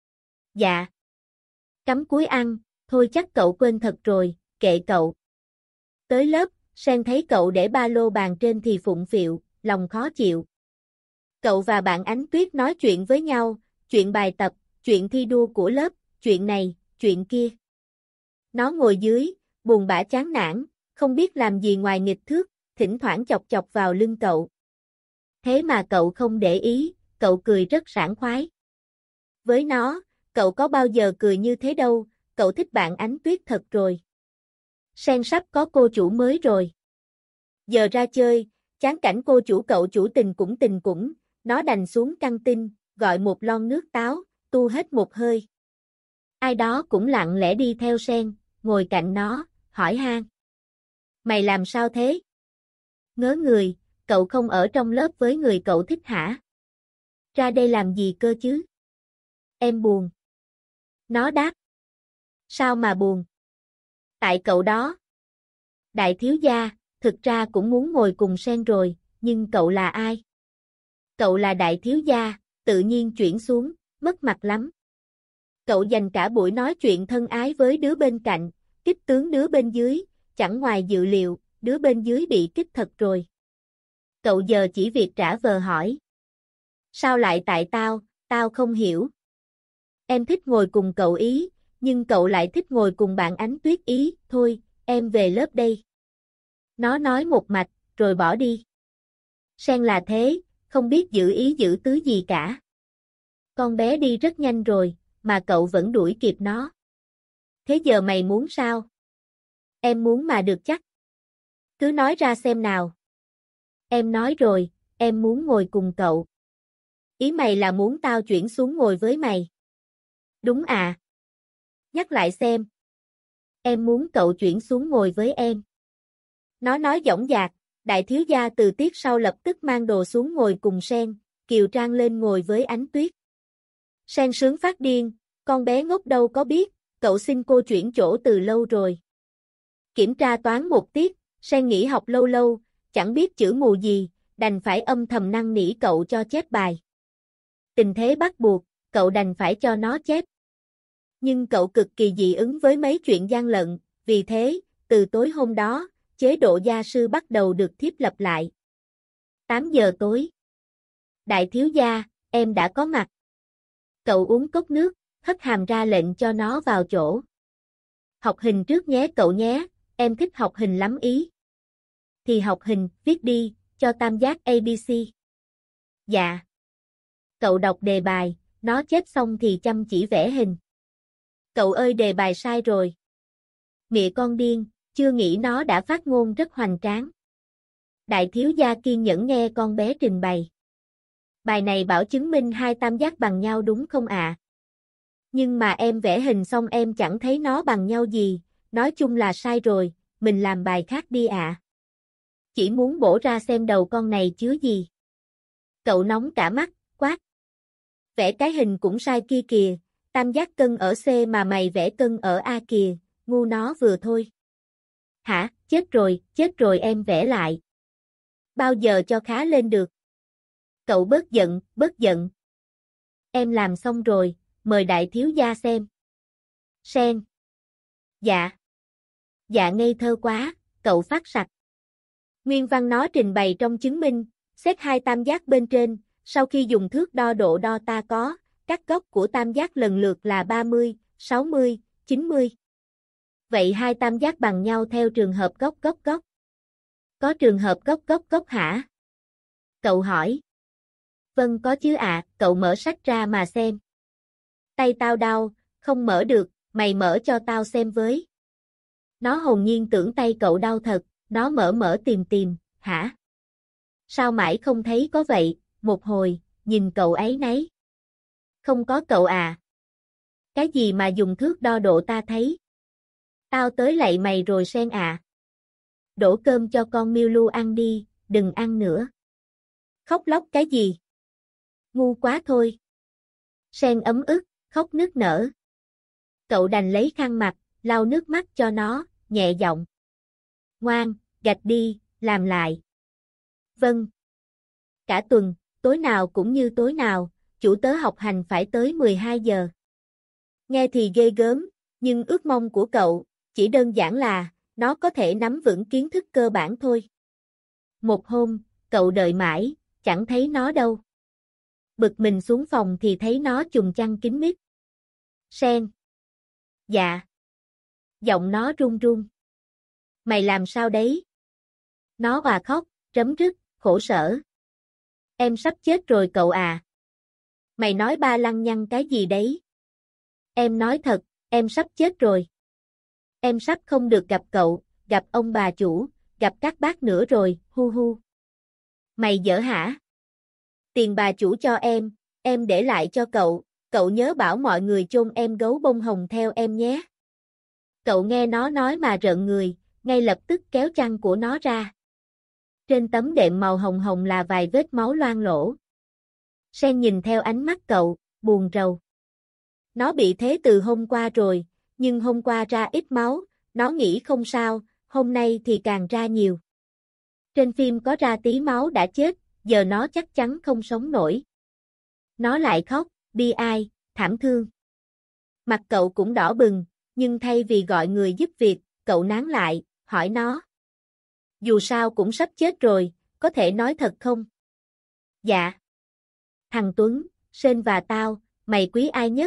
Dạ. Cắm cúi ăn, thôi chắc cậu quên thật rồi, kệ cậu. Tới lớp, Sen thấy cậu để ba lô bàn trên thì phụng phịu, lòng khó chịu. Cậu và bạn Ánh Tuyết nói chuyện với nhau, chuyện bài tập, chuyện thi đua của lớp, chuyện này, chuyện kia. Nó ngồi dưới, buồn bã chán nản, không biết làm gì ngoài nghịch thước, thỉnh thoảng chọc chọc vào lưng cậu. Thế mà cậu không để ý, cậu cười rất sảng khoái. Với nó, cậu có bao giờ cười như thế đâu, cậu thích bạn Ánh Tuyết thật rồi. Sen sắp có cô chủ mới rồi. Giờ ra chơi, chán cảnh cô chủ cậu chủ tình cũng tình cũng, nó đành xuống căng tin, gọi một lon nước táo, tu hết một hơi. Ai đó cũng lặng lẽ đi theo Sen, ngồi cạnh nó, hỏi han. Mày làm sao thế? Ngớ người, cậu không ở trong lớp với người cậu thích hả? Ra đây làm gì cơ chứ? Em buồn. Nó đáp. Sao mà buồn? Tại cậu đó. Đại thiếu gia, thực ra cũng muốn ngồi cùng Sen rồi, nhưng cậu là ai? Cậu là đại thiếu gia, tự nhiên chuyển xuống, mất mặt lắm. Cậu dành cả buổi nói chuyện thân ái với đứa bên cạnh, kích tướng đứa bên dưới, chẳng ngoài dự liệu, đứa bên dưới bị kích thật rồi. Cậu giờ chỉ việc trả vờ hỏi. Sao lại tại tao, tao không hiểu. Em thích ngồi cùng cậu ý, nhưng cậu lại thích ngồi cùng bạn Ánh Tuyết ý, thôi, em về lớp đây. Nó nói một mạch, rồi bỏ đi. Sen là thế, không biết giữ ý giữ tứ gì cả. Con bé đi rất nhanh rồi, mà cậu vẫn đuổi kịp nó. Thế giờ mày muốn sao? Em muốn mà được chắc. Cứ nói ra xem nào. Em nói rồi, em muốn ngồi cùng cậu. Ý mày là muốn tao chuyển xuống ngồi với mày. Đúng à? Nhắc lại xem. Em muốn cậu chuyển xuống ngồi với em. Nó nói dõng dạc, đại thiếu gia từ tiết sau lập tức mang đồ xuống ngồi cùng Sen, Kiều Trang lên ngồi với Ánh Tuyết. Sen sướng phát điên, con bé ngốc đâu có biết, cậu xin cô chuyển chỗ từ lâu rồi. Kiểm tra toán một tiết, Sen nghỉ học lâu lâu, chẳng biết chữ mù gì, đành phải âm thầm năn nỉ cậu cho chép bài. Tình thế bắt buộc, cậu đành phải cho nó chép. Nhưng cậu cực kỳ dị ứng với mấy chuyện gian lận, vì thế, từ tối hôm đó, chế độ gia sư bắt đầu được thiết lập lại. tám giờ tối. Đại thiếu gia, em đã có mặt. Cậu uống cốc nước, hất hàm ra lệnh cho nó vào chỗ. Học hình trước nhé cậu nhé, em thích học hình lắm ý. Thì học hình, viết đi, cho tam giác a bê xê. Dạ. Cậu đọc đề bài, nó chép xong thì chăm chỉ vẽ hình. Cậu ơi đề bài sai rồi. Mẹ con điên, chưa nghĩ nó đã phát ngôn rất hoành tráng. Đại thiếu gia kiên nhẫn nghe con bé trình bày. Bài này bảo chứng minh hai tam giác bằng nhau đúng không ạ? À? Nhưng mà em vẽ hình xong em chẳng thấy nó bằng nhau gì, nói chung là sai rồi, mình làm bài khác đi ạ. À. Chỉ muốn bổ ra xem đầu con này chứa gì. Cậu nóng cả mắt, quát. Vẽ cái hình cũng sai kia kìa, tam giác cân ở C mà mày vẽ cân ở A kìa, ngu nó vừa thôi. Hả, chết rồi, chết rồi em vẽ lại. Bao giờ cho khá lên được? Cậu bớt giận, bớt giận. Em làm xong rồi, mời đại thiếu gia xem. Sen. Dạ. Dạ ngây thơ quá, cậu phát sạch. Nguyên văn nó trình bày trong chứng minh, xét hai tam giác bên trên, sau khi dùng thước đo độ đo ta có, các góc của tam giác lần lượt là ba mươi, sáu mươi, chín mươi. Vậy hai tam giác bằng nhau theo trường hợp góc góc góc. Có trường hợp góc góc góc hả? Cậu hỏi. Vâng có chứ ạ, à, cậu mở sách ra mà xem. Tay tao đau, không mở được, mày mở cho tao xem với. Nó hồn nhiên tưởng tay cậu đau thật, nó mở mở tìm tìm, hả? Sao mãi không thấy có vậy, một hồi, nhìn cậu ấy nấy. Không có cậu à? Cái gì mà dùng thước đo độ ta thấy? Tao tới lạy mày rồi Sen à. Đổ cơm cho con Miu Lu ăn đi, đừng ăn nữa. Khóc lóc cái gì? Ngu quá thôi. Sen ấm ức, khóc nức nở. Cậu đành lấy khăn mặt, lau nước mắt cho nó, nhẹ giọng. Ngoan, gạch đi, làm lại. Vâng. Cả tuần, tối nào cũng như tối nào, chủ tớ học hành phải tới mười hai giờ. Nghe thì ghê gớm, nhưng ước mong của cậu, chỉ đơn giản là, nó có thể nắm vững kiến thức cơ bản thôi. Một hôm, cậu đợi mãi, chẳng thấy nó đâu. Bực mình xuống phòng thì thấy nó chùm chăn kín mít. Sen. Dạ. Giọng nó run run. Mày làm sao đấy? Nó òa khóc, rấm rứt, khổ sở. Em sắp chết rồi cậu à. Mày nói ba lăng nhăng cái gì đấy? Em nói thật, em sắp chết rồi. Em sắp không được gặp cậu, gặp ông bà chủ, gặp các bác nữa rồi, hu hu. Mày dở hả? Tiền bà chủ cho em, em để lại cho cậu, cậu nhớ bảo mọi người chôn em gấu bông hồng theo em nhé. Cậu nghe nó nói mà rợn người, ngay lập tức kéo chăn của nó ra. Trên tấm đệm màu hồng hồng là vài vết máu loang lỗ. Sen nhìn theo ánh mắt cậu, buồn rầu. Nó bị thế từ hôm qua rồi, nhưng hôm qua ra ít máu, nó nghĩ không sao, hôm nay thì càng ra nhiều. Trên phim có ra tí máu đã chết, giờ nó chắc chắn không sống nổi. Nó lại khóc, bi ai, thảm thương. Mặt cậu cũng đỏ bừng, nhưng thay vì gọi người giúp việc, cậu nán lại, hỏi nó. Dù sao cũng sắp chết rồi, có thể nói thật không? Dạ. Thằng Tuấn, Sên và tao, mày quý ai nhất?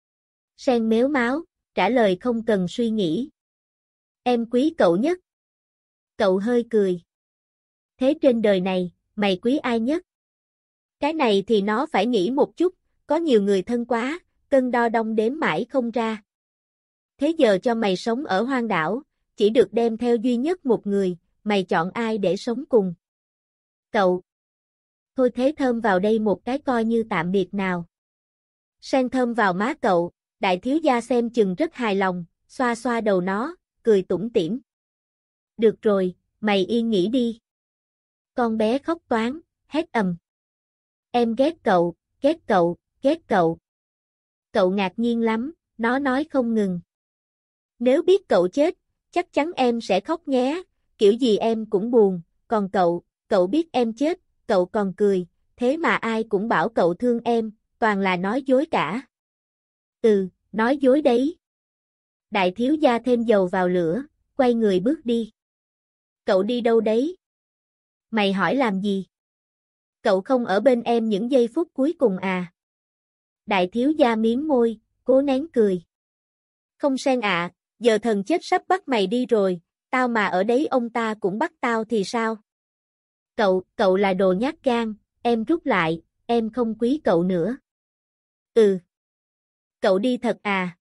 Sen mếu máo, trả lời không cần suy nghĩ. Em quý cậu nhất. Cậu hơi cười. Thế trên đời này, mày quý ai nhất? Cái này thì nó phải nghĩ một chút, có nhiều người thân quá, cân đo đong đếm mãi không ra. Thế giờ cho mày sống ở hoang đảo, chỉ được đem theo duy nhất một người, mày chọn ai để sống cùng? Cậu. Thôi thế thơm vào đây một cái coi như tạm biệt nào. Sen thơm vào má cậu, đại thiếu gia xem chừng rất hài lòng, xoa xoa đầu nó, cười tủm tỉm. Được rồi, mày yên nghỉ đi. Con bé khóc toáng, hét ầm. Em ghét cậu, ghét cậu, ghét cậu. Cậu ngạc nhiên lắm, nó nói không ngừng. Nếu biết cậu chết, chắc chắn em sẽ khóc nhé, kiểu gì em cũng buồn, còn cậu, cậu biết em chết, cậu còn cười, thế mà ai cũng bảo cậu thương em, toàn là nói dối cả. Ừ, nói dối đấy. Đại thiếu gia thêm dầu vào lửa, quay người bước đi. Cậu đi đâu đấy? Mày hỏi làm gì? Cậu không ở bên em những giây phút cuối cùng à? Đại thiếu gia miếm môi, cố nén cười. Không Sen ạ, à, giờ thần chết sắp bắt mày đi rồi, tao mà ở đấy ông ta cũng bắt tao thì sao? Cậu, cậu là đồ nhát gan, em rút lại, em không quý cậu nữa. Ừ. Cậu đi thật à?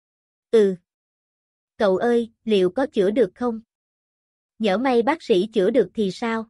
Ừ. Cậu ơi, liệu có chữa được không? Nhỡ may bác sĩ chữa được thì sao?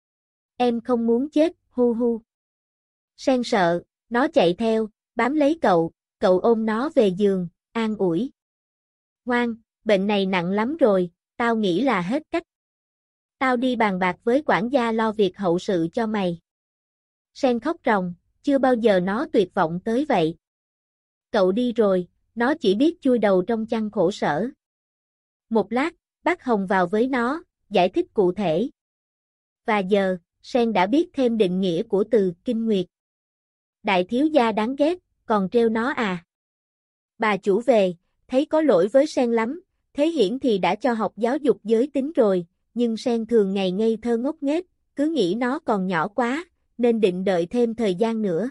Em không muốn chết, hu hu. Sen sợ, nó chạy theo, bám lấy cậu, cậu ôm nó về giường, an ủi. Ngoan, bệnh này nặng lắm rồi, tao nghĩ là hết cách. Tao đi bàn bạc với quản gia lo việc hậu sự cho mày. Sen khóc ròng, chưa bao giờ nó tuyệt vọng tới vậy. Cậu đi rồi, nó chỉ biết chui đầu trong chăn khổ sở. Một lát, bác Hồng vào với nó, giải thích cụ thể. Và giờ, Sen đã biết thêm định nghĩa của từ kinh nguyệt. Đại thiếu gia đáng ghét, còn trêu nó à. Bà chủ về, thấy có lỗi với Sen lắm, Thế Hiển thì đã cho học giáo dục giới tính rồi, nhưng Sen thường ngày ngây thơ ngốc nghếch, cứ nghĩ nó còn nhỏ quá, nên định đợi thêm thời gian nữa.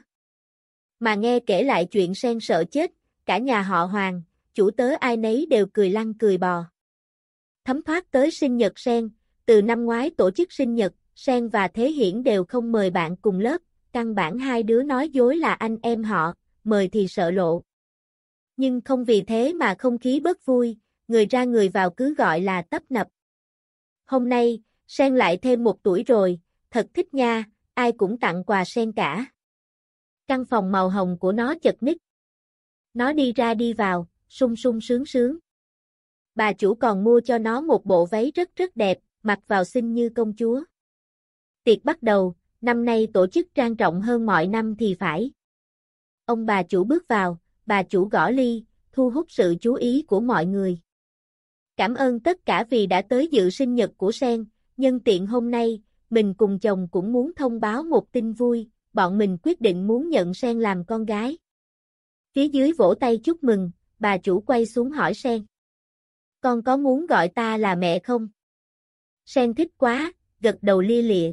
Mà nghe kể lại chuyện Sen sợ chết, cả nhà họ Hoàng, chủ tớ ai nấy đều cười lăn cười bò. Thấm thoát tới sinh nhật Sen, từ năm ngoái tổ chức sinh nhật, Sen và Thế Hiển đều không mời bạn cùng lớp, căn bản hai đứa nói dối là anh em họ, mời thì sợ lộ. Nhưng không vì thế mà không khí bớt vui, người ra người vào cứ gọi là tấp nập. Hôm nay, Sen lại thêm một tuổi rồi, thật thích nha, ai cũng tặng quà Sen cả. Căn phòng màu hồng của nó chật ních. Nó đi ra đi vào, sung sung sướng sướng. Bà chủ còn mua cho nó một bộ váy rất rất đẹp, mặc vào xinh như công chúa. Tiệc bắt đầu, năm nay tổ chức trang trọng hơn mọi năm thì phải. Ông bà chủ bước vào, bà chủ gõ ly, thu hút sự chú ý của mọi người. Cảm ơn tất cả vì đã tới dự sinh nhật của Sen, nhân tiện hôm nay, mình cùng chồng cũng muốn thông báo một tin vui, bọn mình quyết định muốn nhận Sen làm con gái. Phía dưới vỗ tay chúc mừng, bà chủ quay xuống hỏi Sen. Con có muốn gọi ta là mẹ không? Sen thích quá, gật đầu lia lịa.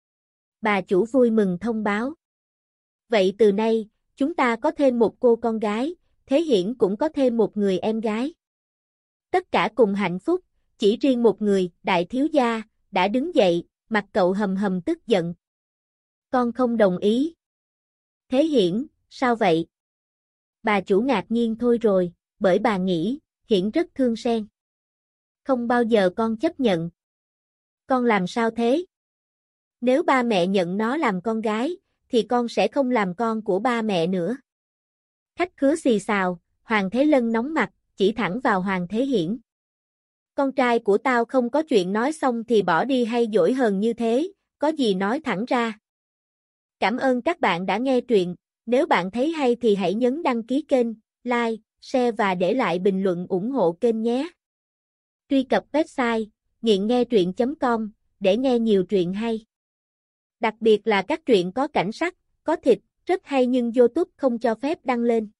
Bà chủ vui mừng thông báo. Vậy từ nay, chúng ta có thêm một cô con gái, Thế Hiển cũng có thêm một người em gái. Tất cả cùng hạnh phúc, chỉ riêng một người, đại thiếu gia, đã đứng dậy, mặt cậu hầm hầm tức giận. Con không đồng ý. Thế Hiển, sao vậy? Bà chủ ngạc nhiên thôi rồi, bởi bà nghĩ, Hiển rất thương Sen. Không bao giờ con chấp nhận. Con làm sao thế? Nếu ba mẹ nhận nó làm con gái, thì con sẽ không làm con của ba mẹ nữa. Khách khứa xì xào, Hoàng Thế Lân nóng mặt, chỉ thẳng vào Hoàng Thế Hiển. Con trai của tao không có chuyện nói xong thì bỏ đi hay dỗi hờn như thế, có gì nói thẳng ra. Cảm ơn các bạn đã nghe truyện, nếu bạn thấy hay thì hãy nhấn đăng ký kênh, like, share và để lại bình luận ủng hộ kênh nhé. Truy cập website nghiện nghe truyện chấm com để nghe nhiều truyện hay. Đặc biệt là các truyện có cảnh sắc, có thịt, rất hay nhưng YouTube không cho phép đăng lên.